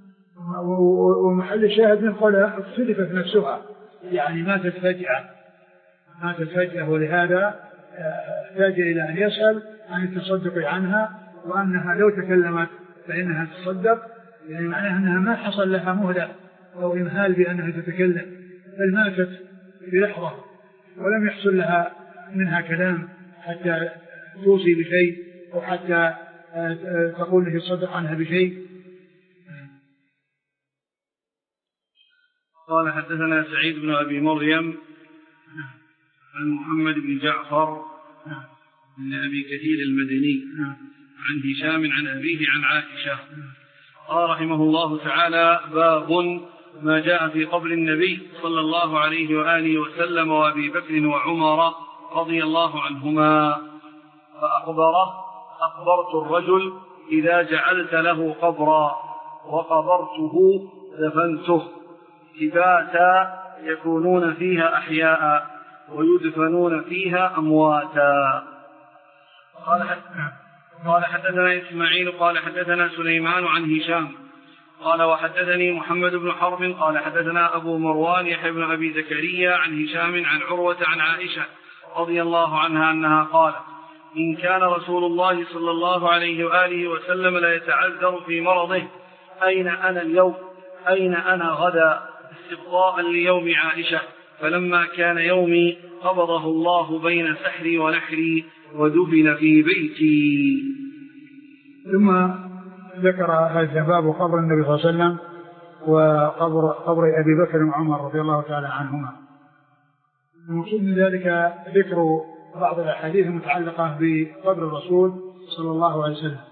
[SPEAKER 2] ومحل الشاهد من قولها اختلفت نفسها، يعني ماتت فجأة ماتت فجأة ولهذا احتاج إلى أن يسأل عن التصدق عنها، وأنها لو تكلمت فإنها تصدق، يعني معناها أنها ما حصل لها مهلة أو إمهال بأنها تتكلم، بل ماتت بلحظة ولم يحصل لها منها كلام حتى توصي بشيء أو حتى تقول له تصدق عنها بشيء.
[SPEAKER 1] قال حدثنا سعيد بن أبي مريم عن محمد بن جعفر بن أبي كثير المدني عن هشام عن أبيه عن عائشة قال رحمه الله تعالى: باب ما جاء في قبر النبي صلى الله عليه وآله وسلم وأبي بكر وعمر رضي الله عنهما. فأخبره: أخبرت الرجل إذا جعلت له قبرا وقبرته دفنته كباتا يكونون فيها أحياء ويدفنون فيها أمواتا. قال حدثنا إسماعيل قال حدثنا سليمان عن هشام قال وحدثني محمد بن حرب قال حدثنا أبو مروان يحيى بن أبي زكريا عن هشام عن عروة عن عائشة رضي الله عنها أنها قالت: إن كان رسول الله صلى الله عليه وآله وسلم لا يتعذر في مرضه أين أنا اليوم أين أنا غدا استبقاء ليوم عائشة، فلما كان يومي قبضه الله بين سحري ونحري ودفن في بيتي.
[SPEAKER 2] ثم ذكر هذا باب قبر النبي صلى الله عليه وسلم وقبر قبر أبي بكر وعمر رضي الله تعالى عنهما. المقصود من ذلك ذكر بعض الأحاديث المتعلقة بقبر الرسول صلى الله عليه وسلم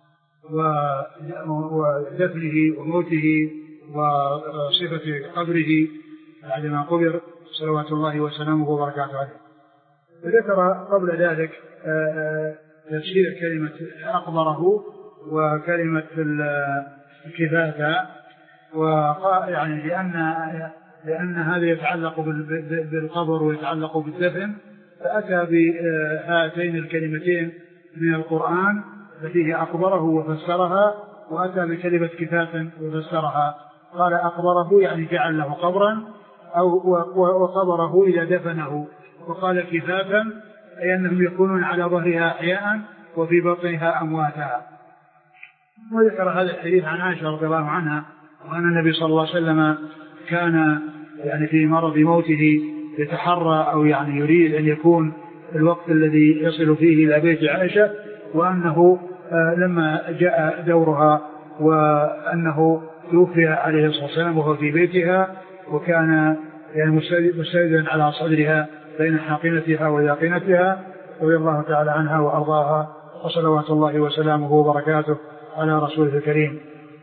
[SPEAKER 2] ودفنه وموته وصفة قبره بعدما قبر صلوات الله وسلامه وبركاته عليه. وذكر قبل ذلك تفسير كلمة أقبره وكلمة الكفافة، ويعني لأن لأن هذا يتعلق بالقبر ويتعلق بالدفن، فأتى بهاتين الكلمتين من القرآن التي أقبره وفسرها، وأتى بكلمة كفافا وفسرها. قال أقبره يعني جعل له قبرا أو وقبره إذا دفنه، وقال كفافا أي أنهم يكونون على ظهرها أحياء وفي بطنها أمواتا. وذكر هذا الحديث عن عائشة رضي الله عنها وأن النبي صلى الله عليه وسلم كان يعني في مرض موته يتحرى أو يعني يريد أن يكون الوقت الذي يصل فيه إلى بيت عائشة، وأنه لما جاء دورها وأنه توفي عليه الصلاة والسلام وهو في بيتها، وكان يعني مستندا على صدرها بين حاقنتها وذاقنتها رضي الله تعالى عنها وأرضاها، وصلوات الله وسلامه وبركاته على رسوله الكريم.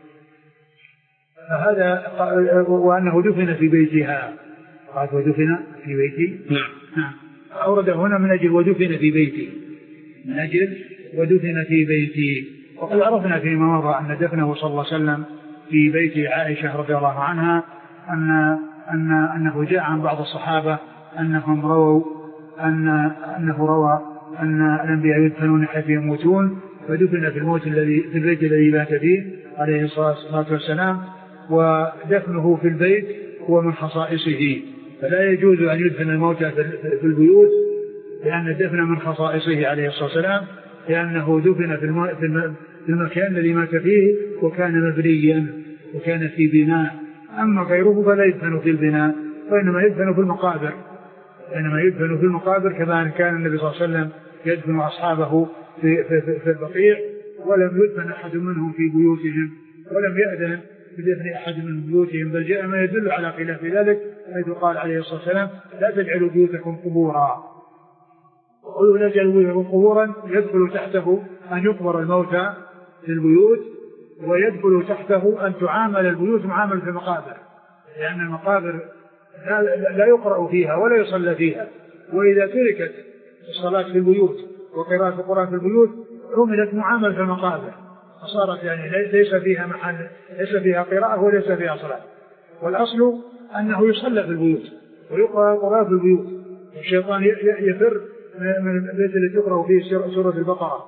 [SPEAKER 2] هذا وأنه دفن في بيتها، قال ودفن في بيتي. نعم. أورد هنا من أجل ودفن في بيتي، من أجل ودفن في بيتي. وقد عرفنا فيما مضى أن دفنه صلى الله عليه وسلم في بيت عائشة رضي الله عنها أن أن أنه جاء عن بعض الصحابة أنهم رووا أن أنه روى أن الأنبياء يدفنون حيث يموتون، فدفن في الموت الذي في البيت الذي بات فيه عليه الصلاة والسلام، ودفنه في البيت هو من خصائصه، فلا يجوز أن يدفن الموتى في البيوت، لأن الدفن من خصائصه عليه الصلاة والسلام، لأنه دفن في المكان الذي مات فيه وكان مبنيا وكان في بناء. أما غيره فلا يدفن في البناء، وإنما يدفن في المقابر، إنما يدفن في المقابر كما كان النبي صلى الله عليه وسلم يدفن أصحابه في, في, في, في البقيع، ولم يدفن أحد منهم في بيوتهم، ولم يأذن بدفن أحد من بيوتهم، بل جاء ما يدل على خلاف ذلك، حيث قال عليه الصلاة والسلام: لا تجعلوا بيوتكم قبورا. وقالوا لا تجعلوا بيوتكم قبورا يدخل تحته أن يقبر الموتى في البيوت، ويدخل تحته أن تعامل البيوت معاملة المقابر، لأن المقابر لا, لا يقرأ فيها ولا يصلى فيها، وإذا تركت الصلاة في البيوت وقراءة القرآن في البيوت عملت معاملة المقابر، فصارت يعني ليس فيها محل، ليس فيها قراءة وليس فيها صلاة. والأصل أنه يصلى في البيوت ويقرأ القرآن في البيوت، والشيطان يفر من البيت الذي تقرأ فيه سورة البقرة،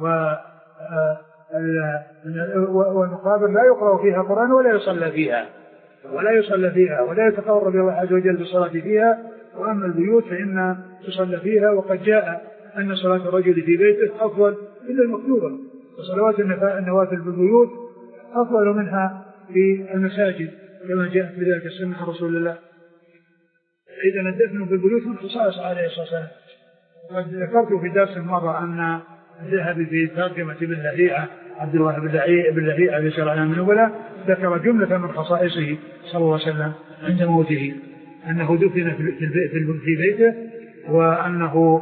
[SPEAKER 2] والمقابر لا يقرأ فيها قرآن ولا يصلى فيها ولا يصلى فيها ولا يتقرب الله عز وجل بالصلاة فيها. وأما البيوت فإن تصلى فيها، وقد جاء أن صلاة الرجل في بيته أفضل إلا المكتوبة، وصلوات النوافل في البيوت أفضل منها في المساجد كما جاء في ذلك السنة عن رسول الله. إذا الدفن في البيوت من خصائص عليه الصلاة والسلام. وقد ذكرت في درس مرة أن الذهبي في ترجمة ابن لهيعة عبد الله بن لهيعة في سير أعلام النبلاء ذكر جملة من خصائصه صلى الله عليه وسلم عند موته، أنه دفن في بيته، وأنه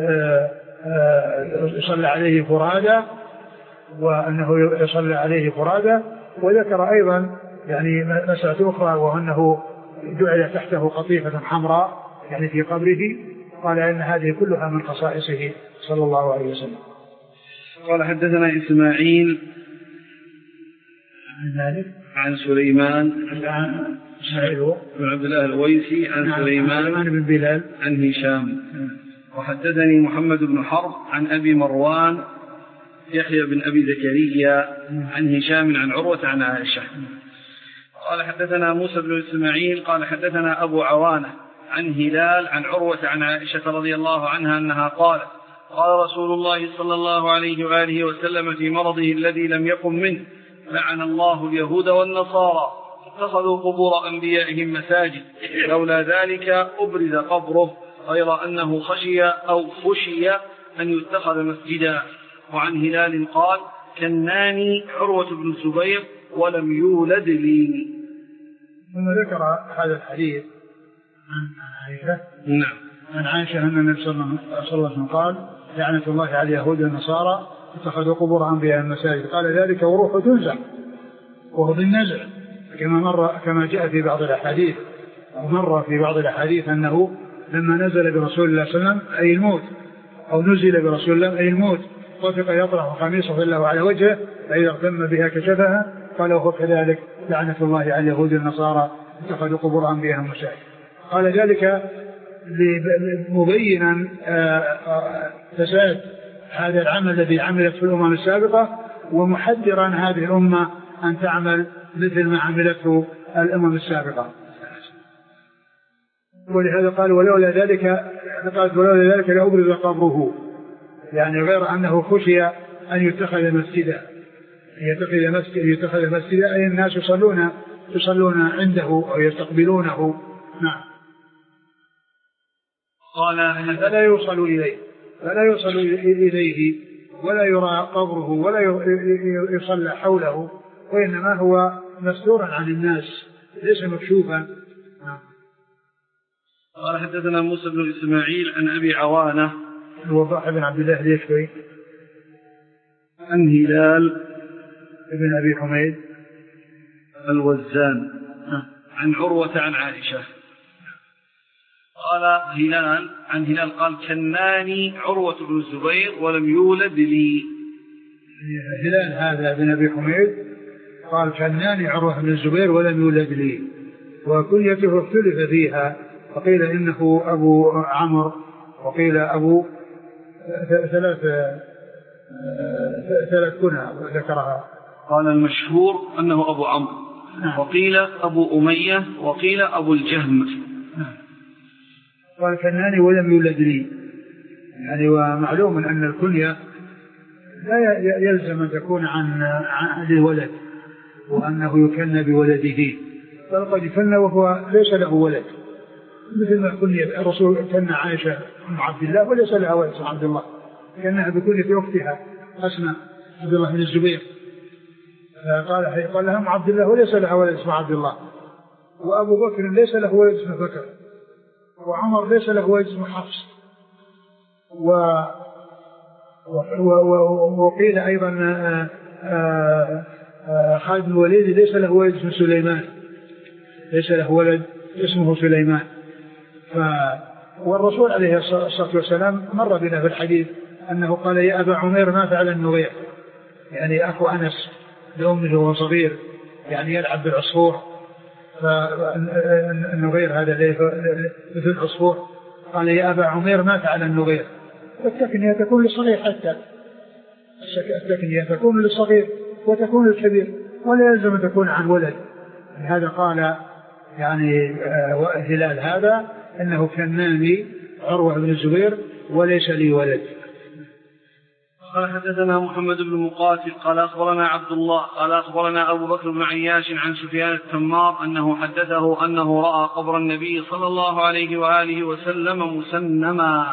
[SPEAKER 2] يصلى عليه فرادى، وأنه يصلى عليه فرادى. وذكر أيضا يعني مسألة أخرى، وأنه جعل تحته قطيفة حمراء يعني في قبره. قال إن هذه كلها من خصائصه صلى الله عليه وسلم.
[SPEAKER 1] قال حدثنا إسماعيل
[SPEAKER 2] عن مالك
[SPEAKER 1] عن سليمان
[SPEAKER 2] عن
[SPEAKER 1] بن عبد الله الويسي عن سليمان
[SPEAKER 2] بن بلال
[SPEAKER 1] عن هشام. وحدثني محمد بن حرب عن أبي مروان يحيى بن أبي زكريا عن هشام عن عروة عن عائشة. قال حدثنا موسى بن إسماعيل قال حدثنا أبو عوانة عن هلال عن عروة عن عائشة رضي الله عنها أنها قالت قال رسول الله صلى الله عليه وآله وسلم في مرضه الذي لم يقم منه لعن الله اليهود والنصارى اتخذوا قبور أنبيائهم مساجد، لولا ذلك أبرز قبره، غير أنه خشي أو خشي أن يتخذ مسجدا. وعن هلال قال كناني عروة بن الزبير ولم يولد لي.
[SPEAKER 2] ثم ذكر هذا الحديث عن عائشة
[SPEAKER 1] نعم
[SPEAKER 2] عن عائشة أن النبي صلى الله عليه وسلم قال لعنة الله على اليهود والنصارى اتخذوا قبور أنبيائهم مساجد. قال ذلك وروح تنزع وهو بالنزع، كما مر كما جاء في بعض الأحاديث، ومر في بعض الأحاديث أنه لما نزل برسول الله صلى الله عليه وسلم أي الموت، أو نزل برسول الله أي الموت، طفق يطرح قميصه الله على وجهه فإذا اغتم بها كشفها. قال وهو كذلك لعنة الله على اليهود والنصارى اتخذوا قبور أنبيائهم مساجد. قال ذلك مبينا فساد هذا العمل الذي عملت في الأمم السابقة، ومحذرا هذه الأمة أن تعمل مثل ما عملته الأمم السابقة. ولهذا قال ولولا ذلك قال ولولا ذلك لأبرز قبره، يعني غير أنه خشي أن يتخذ مسجدا، يتخذ مسجد يتخذ مسجدا أي الناس يصلون يصلون عنده أو يستقبلونه. نعم.
[SPEAKER 1] قال
[SPEAKER 2] فلا يوصل إليه فلا يوصل إليه ولا يرى قبره ولا يصلى حوله، وإنما هو مستورا عن الناس ليس مكشوفا.
[SPEAKER 1] قال حدثنا موسى بن إسماعيل عن أبي عوانة
[SPEAKER 2] الوضاح بن عبد الله اليشوي
[SPEAKER 1] عن هلال
[SPEAKER 2] بن أبي حميد
[SPEAKER 1] الوزان عن عروة عن عائشة. قال هلال عن هلال قال كناني عروة بن الزبير ولم يولد لي.
[SPEAKER 2] هلال هذا بن أبي حميد قال كناني عروة بن الزبير ولم يولد لي، وكنيته اختلف فيها، وقيل إنه أبو عمرو وقيل أبو ثلاث ثلاث كنى ذكرها.
[SPEAKER 1] قال المشهور أنه أبو عمرو
[SPEAKER 2] نعم.
[SPEAKER 1] وقيل أبو أمية وقيل أبو الجهم.
[SPEAKER 2] نعم. قال كناني ولم يولد لي، يعني ومعلوم أن الكنية لا يلزم أن تكون عن عن الولد وأنه يكنى بولده، بل قد يكنى وهو ليس له ولد، مثل ما كنية الرسول كنى عائشة أم عبد الله وليس لها ولد اسمه عبد الله، كنها بكنية أختها أسماء عبد الله بن الزبير، قال قال لها أم عبد الله وليس لها ولد اسمه عبد الله، وأبو بكر ليس له ولد اسمه بكر، وعمر ليس له ولد اسمه حفص، و وقيل أيضا خالد بن الوليد ليس له ولد اسمه سليمان، ليس له ولد اسمه سليمان. ف والرسول عليه الصلاة والسلام مر بنا في الحديث أنه قال يا أبا عمير ما فعل النغير، يعني أخو أنس لأمه وهو صغير يعني يلعب بالعصفور، فالنغير هذا مثل العصفور، قال يا أبا عمير ما فعل النغير. والتكنية تكون للصغير، حتى التكنية تكون للصغير وتكون للكبير، ولا يلزم أن تكون عن ولد. هذا قال يعني هلال هذا أنه كناني عروة بن الزبير وليس لي ولد.
[SPEAKER 1] قال حدثنا محمد بن مقاتل قال أخبرنا عبد الله قال أخبرنا أبو بكر بن عياش عن سفيان التمار أنه حدثه أنه رأى قبر النبي صلى الله عليه وآله وسلم مسنما.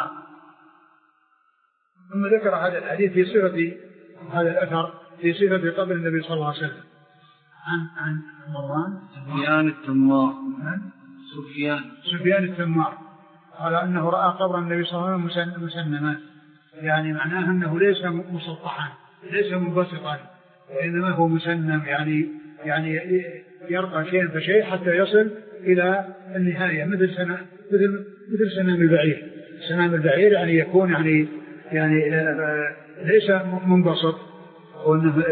[SPEAKER 2] ثم ذكر هذا الحديث في صفة هذا الأثر في صفة قبر النبي صلى الله عليه وسلم عن عن مروان
[SPEAKER 1] سفيان التمار سفيان
[SPEAKER 2] سفيان التمار قال أنه رأى قبر النبي صلى الله عليه وسلم مسنما، يعني معناه أنه ليس مسطحا ليس منبسطا، وإنما هو مسنم، يعني يعني يرقى شيئا فشيء حتى يصل إلى النهاية، مثل سنام مثل مثل سنام البعير. سنام البعير يعني يكون يعني يعني ليس منبسط، وإنه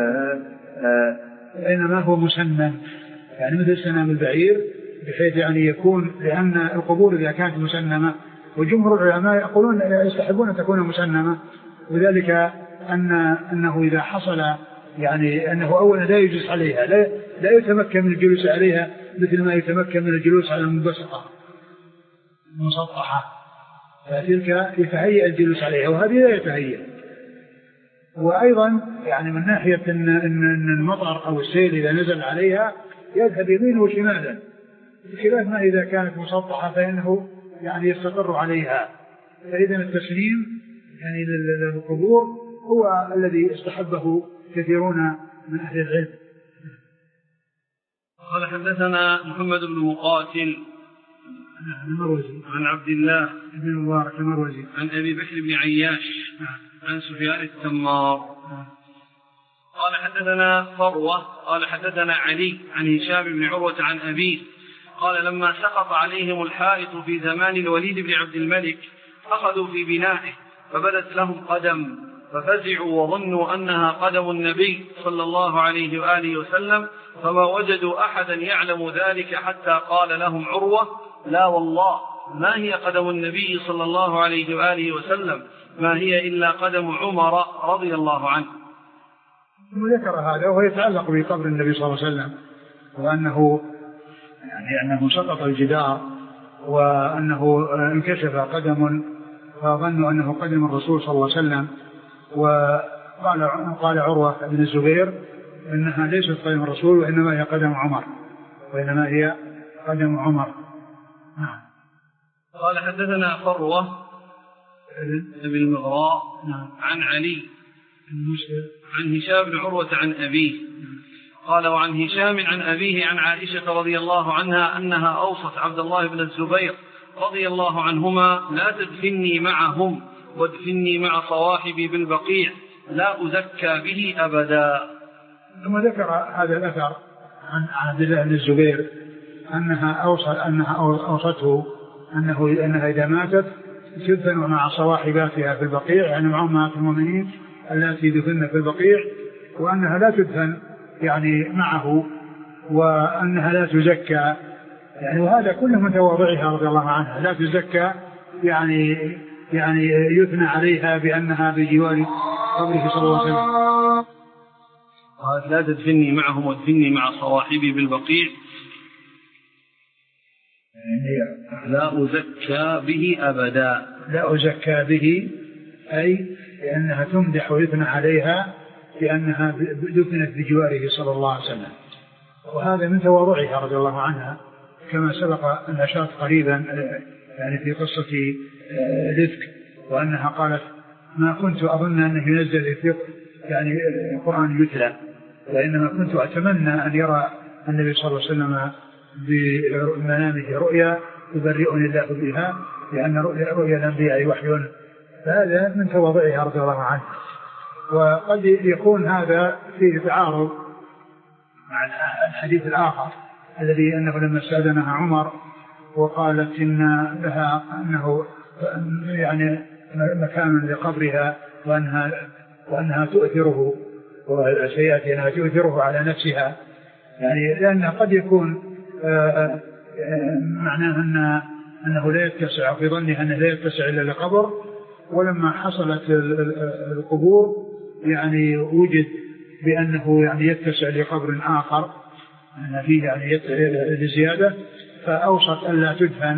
[SPEAKER 2] إنما هو مسنم يعني مثل سنام البعير، بحيث يعني يكون، لأن القبور إذا كانت مسنمة، وجمهور العلماء يقولون يستحبون أن تكون مسنمة، وذلك أن أنه إذا حصل يعني أنه أولا لا يجلس عليها، لا, لا يتمكن من الجلوس عليها مثل ما يتمكن من الجلوس على المنبسطة المسطحة، فتلك يتهيأ الجلوس عليها وهذه لا يتهيأ. وأيضا يعني من ناحية أن, أن المطر أو السيل إذا نزل عليها يذهب يمينه وشمالا، بخلاف ما إذا كانت مسطحة فإنه يعني يستقر عليها. فإذا التسليم يعني للقبور هو الذي استحبه كثيرون من أهل العلم.
[SPEAKER 1] قال حدثنا محمد بن مقاتل
[SPEAKER 2] المروزي
[SPEAKER 1] عن عبد الله
[SPEAKER 2] بن المبارك المروزي
[SPEAKER 1] عن أبي بكر بن عياش عن سفيان التمار قال حدثنا فروة قال حدثنا علي عن هشام بن عروة عن أبيه قال لما سقط عليهم الحائط في زمان الوليد بن عبد الملك أخذوا في بنائه فبدت لهم قدم ففزعوا وظنوا أنها قدم النبي صلى الله عليه وآله وسلم، فما وجدوا أحدا يعلم ذلك حتى قال لهم عروة لا والله ما هي قدم النبي صلى الله عليه وآله وسلم، ما هي إلا قدم عمر رضي الله عنه.
[SPEAKER 2] ثم ذكر هذا وهو يتعلق بقبر النبي صلى الله عليه وسلم، وأنه يعني أنه سقط الجدار وأنه انكشف قدم فظنوا أنه قدم الرسول صلى الله عليه وسلم، وقال قال عروة بن الزبير إنها ليست قدم الرسول وإنما هي قدم عمر وإنما هي قدم عمر. نعم.
[SPEAKER 1] قال حدثنا فروة بن المغراء عن علي عن هشام بن عروة عن أبيه قال وعن هشام عن أبيه عن عائشة رضي الله عنها أنها أوصت عبد الله بن الزبير رضي الله عنهما لا تدفني معهم وادفني مع صواحبي بالبقيع لا أزكى به أبدا.
[SPEAKER 2] ثم ذكر هذا الأثر عن عبد الله بن الزبير أنها أوصت أنها أوصته أنه أنها إذا ماتت تدفن مع صواحباتها في البقيع، يعني مع أمهات المؤمنين التي دفن في البقيع، وأنها لا تدفن يعني معه، وأنها لا تزكى، يعني وهذا كله من تواضعها رضي الله عنها، لا تزكى يعني يعني يثنى عليها بأنها بجوار قبره صلى الله عليه وسلم.
[SPEAKER 1] قالت لا تدفني معهم وادفني مع صواحبي بالبقيع لا أزكى به أبدا.
[SPEAKER 2] لا أزكى به أي لأنها تمدح ويثنى عليها لأنها دفنت بجواره صلى الله عليه وسلم، وهذا من تواضعها رضي الله عنها كما سبق الأشارة قريبا يعني في قصة رزق، وأنها قالت ما كنت أظن أنه ينزل في يعني القرآن يتلى، وإنما كنت أتمنى أن يرى النبي صلى الله عليه وسلم بمنامه رؤيا يبرئني الله بها، لأن رؤيا الأنبياء وحي. فهذا من تواضعها رضي الله عنه. وقد يكون هذا في تعارض مع الحديث الآخر الذي أنه لما استأذنها عمر وقالت إن لها أنه يعني مكان لقبرها وأنها, وأنها تؤثره وسيأتي أنها تؤثره على نفسها، يعني لأنه قد يكون معناه أن أنه لا يتسع في ظنها أنه لا يتسع إلا لقبر، ولما حصلت القبور يعني وجد بأنه يعني يتسع لقبر آخر فيه يعني لزيادة، فأوصت ألا تدفن،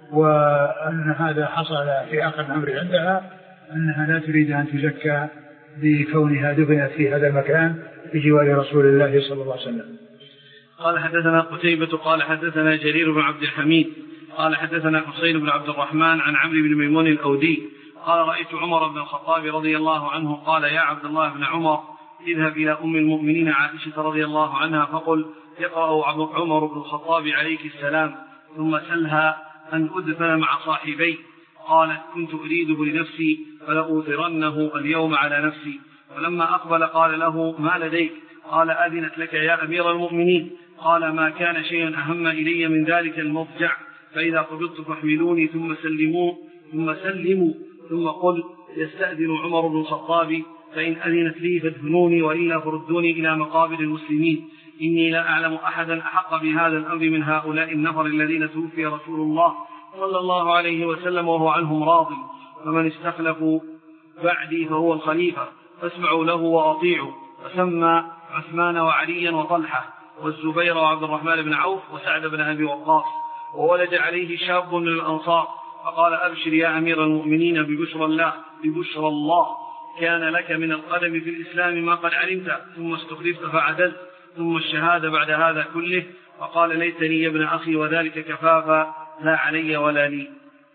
[SPEAKER 2] وأن هذا حصل في آخر الأمر عندها أنها لا تريد أن تزكى بكونها دفنت في هذا المكان بجوار رسول الله صلى الله عليه وسلم.
[SPEAKER 1] قال حدثنا قتيبة قال حدثنا جرير بن عبد الحميد قال حدثنا حسين بن عبد الرحمن عن عمرو بن ميمون الأودي قال رأيت عمر بن الخطاب رضي الله عنه قال يا عبد الله بن عمر اذهب إلى أم المؤمنين عائشة رضي الله عنها فقل يقرأ عمر بن الخطاب عليك السلام ثم سلها أن أدفن مع صاحبي. قالت كنت أريده لنفسي فلأوثرنه اليوم على نفسي. ولما أقبل قال له ما لديك؟ قال أذنت لك يا أمير المؤمنين. قال ما كان شيئا أهم إلي من ذلك المضجع، فإذا قبضت فاحملوني ثم سلموا ثم سلموا ثم قل يستأذن عمر بن الخطاب فإن أذنت لي فادفنوني وإلا فردوني إلى مقابر المسلمين، إني لا أعلم أحدا أحق بهذا الأمر من هؤلاء النفر الذين توفي رسول الله صلى الله عليه وسلم وهو عنهم راض، فمن استخلفوا بعدي فهو الخليفة فاسمعوا له وأطيعوا. فسمى عثمان وعليا وطلحة والزبير وعبد الرحمن بن عوف وسعد بن أبي وقاص، وولد عليه شاب من الأنصار فقال أبشر يا أمير المؤمنين ببشرى الله, ببشرى الله كان لك من القدم في الإسلام ما قد علمت، ثم استخلفت فعدلت، ثم الشهادة بعد هذا كله. فقال ليتني يا ابن أخي وذلك كفافا لا علي ولا لي.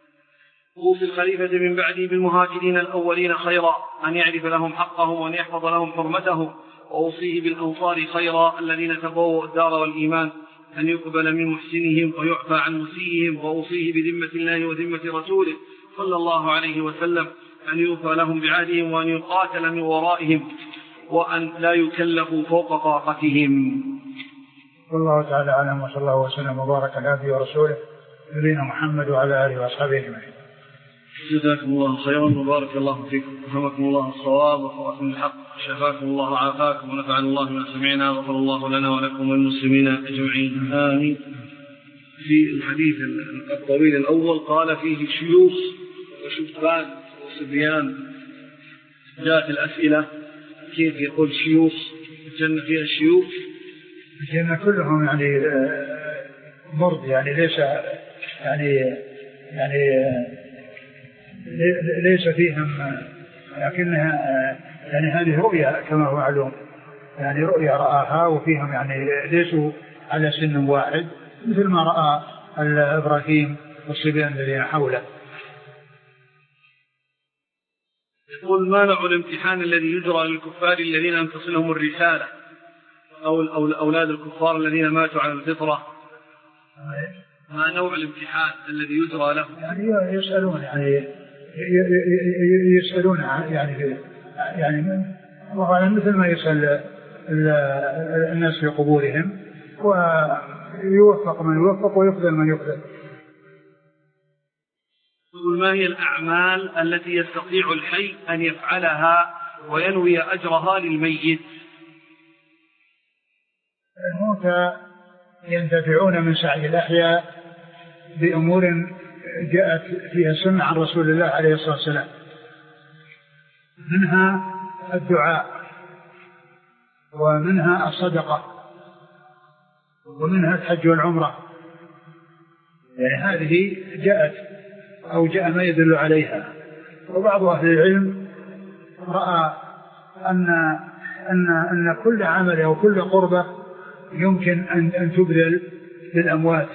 [SPEAKER 1] أوصي الخليفة من بعدي بالمهاجرين الأولين خيرا أن يعرف لهم حقهم وأن يحفظ لهم حرمتهم، وأوصيه بالأنصار خيرا الذين تبوؤوا الدار والإيمان أن يقبل من محسنهم ويعفى عن مسيئهم، وأوصيه بذمة الله وذمة رسوله صلى الله عليه وسلم أن يوفى لهم بعهدهم وأن يقاتل من ورائهم وأن لا يكلفوا فوق طاقتهم.
[SPEAKER 2] والله تعالى أعلم، وصلى الله وسلم وبارك على عبده ورسوله نبينا محمد وعلى آله وأصحابه أجمعين.
[SPEAKER 1] جزاكم الله خيرا وبارك الله فيكم، وفهمكم الله الصواب وفقكم الحق، شفاكم الله وعافاكم، ونفعنا الله ما سمعنا، غفر الله لنا ولكم والمسلمين أجمعين آمين. في الحديث الطويل الأول قال فيه شيوخ وشبان وصبيان، جاءت الأسئلة كيف يقول شيوخ؟ الجنة فيها الشيوخ؟
[SPEAKER 2] الجنة كلهم يعني برد، يعني ليس يعني يعني ليس فيهم، لكنها يعني هذه رؤيا كما هو معلوم، يعني رؤيا رآها، وفيهم يعني ليسوا على سن واحد مثل ما رأى إبراهيم والصبيان الذين حوله.
[SPEAKER 1] يقول ما نوع الامتحان الذي يجرى للكفار الذين لم تصلهم الرسالة أو الأولاد الكفار الذين ماتوا على الفطرة؟ ما نوع الامتحان الذي يجرى لهم؟
[SPEAKER 2] يعني يسألون يعني يسألون يعني يعني وعلى مثل ما يسأل الناس في قبورهم، ويوفق من يوفق ويخذل من يخذل.
[SPEAKER 1] ما هي الأعمال التي يستطيع الحي أن يفعلها وينوي أجرها للميت؟
[SPEAKER 2] الموتى ينتفعون من سعي الأحياء بأمور جاءت فيها سنة عن رسول الله عليه الصلاة والسلام، منها الدعاء، ومنها الصدقة، ومنها الحج والعمرة. يعني هذه جاءت أو جاء ما يدل عليها. وبعض أهل العلم رأى أن أن أن كل عمل أو كل قربة يمكن أن أن تبذل للأموات،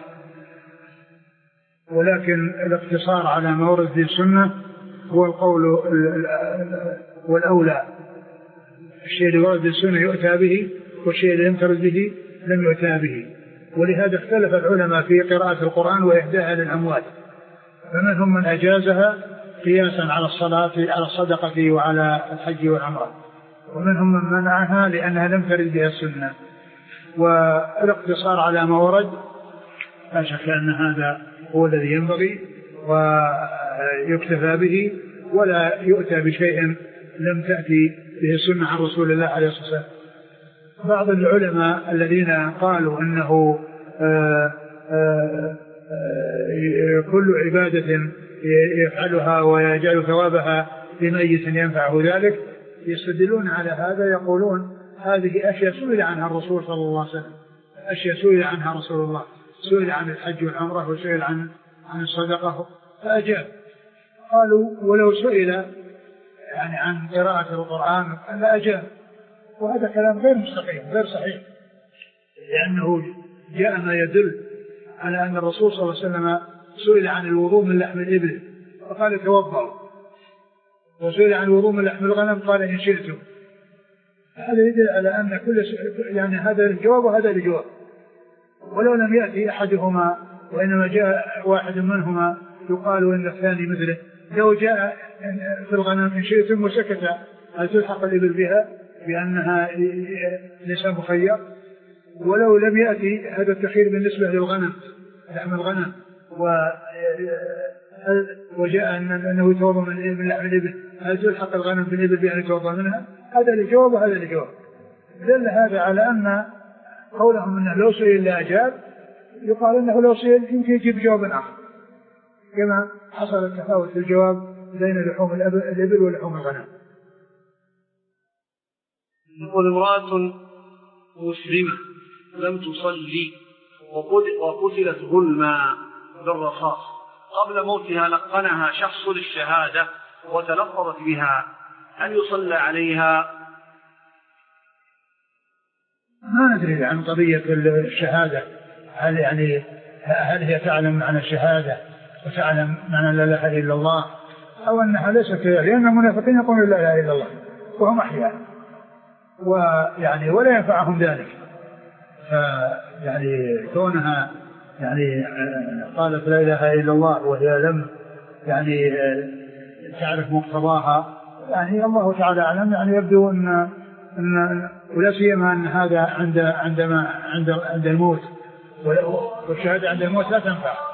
[SPEAKER 2] ولكن الاقتصار على ما ورد في السنة هو القول والأولى. الشيء اللي ورد في السنة يؤتى به، والشيء اللي لم ترد به لم يؤتى به. ولهذا اختلف العلماء في قراءة القرآن وإهداءها للأموات، فمنهم من أجازها قياسا على الصلاة على الصدقة وعلى الحج والعمرة، ومنهم من منعها لأنها لم ترد بها السنة. والاقتصار على ما ورد لا شك أن هذا هو الذي ينبغي ويكتفى به، ولا يؤتى بشيء لم تأتي به السنة عن رسول الله عليه الصلاة والسلام. بعض العلماء الذين قالوا أنه آآ آآ كل عبادة يفعلها ويجعل ثوابها لميت ينفعه ذلك يستدلون على هذا، يقولون هذه أشياء سئل عنها الرسول صلى الله عليه وسلم، أشياء سئل عنها رسول الله، سئل عن الحج والعمرة وسئل عن عن الصدقة فأجاب. قالوا ولو سئل يعني عن قراءة القرآن لا أجاب، وهذا كلام غير مستقيم غير صحيح، لأنه جاء ما يدل على أن الرسول صلى الله عليه وسلم سئل عن الوضوء من لحم الإبل فقال توضأوا، وسئل عن الوضوء من لحم الغنم قال إن شئتم. هذا يدل على أن كل يعني هذا الجواب وهذا الجواب، ولو لم يأتي أحدهما وإنما جاء واحد منهما يقال إن الثاني مثله. لو جاء في الغنم إن شئتم وسكت هل تلحق الإبل بها بأنها ليس مخير؟ ولو لم يأتي هذا التخيير بالنسبة للغنم لحم الغنم وجاء أنه يتوضأ من لحم الإبل هل تلحق الغنم بالإبل بأن يتوضأ منها؟ هذا الجواب وهذا الجواب. دل هذا على أن قولهم أنه لو سئل لا أجاب يقال أنه لو سئل يمكن يجيب جواب آخر، كما حصل التفاوت في الجواب بين لحوم الإبل ولحوم الغنم.
[SPEAKER 1] يقول امرأة مسلمة لم تصلي وقتلت ظلما بالرصاص، قبل موتها لقنها شخص للشهادة وتلفظت بها، هل يصلى عليها؟
[SPEAKER 2] ما ندري عن قضية الشهادة، هل يعني هل هي تعلم معنى الشهادة وتعلم معنى لا إله إلا الله أو أنها ليست كذلك، لأن المنافقين يقولون لا إله إلا الله وهم أحياء ويعني ولا ينفعهم ذلك. فيعني كونها يعني قالت لا إله إلا الله وهي لم يعني تعرف مقتضاها، يعني الله تعالى أعلم. يعني يبدو أن أن ولا سيما أن هذا عند عندما عند عند الموت، والشهادة عند الموت لا تنفع.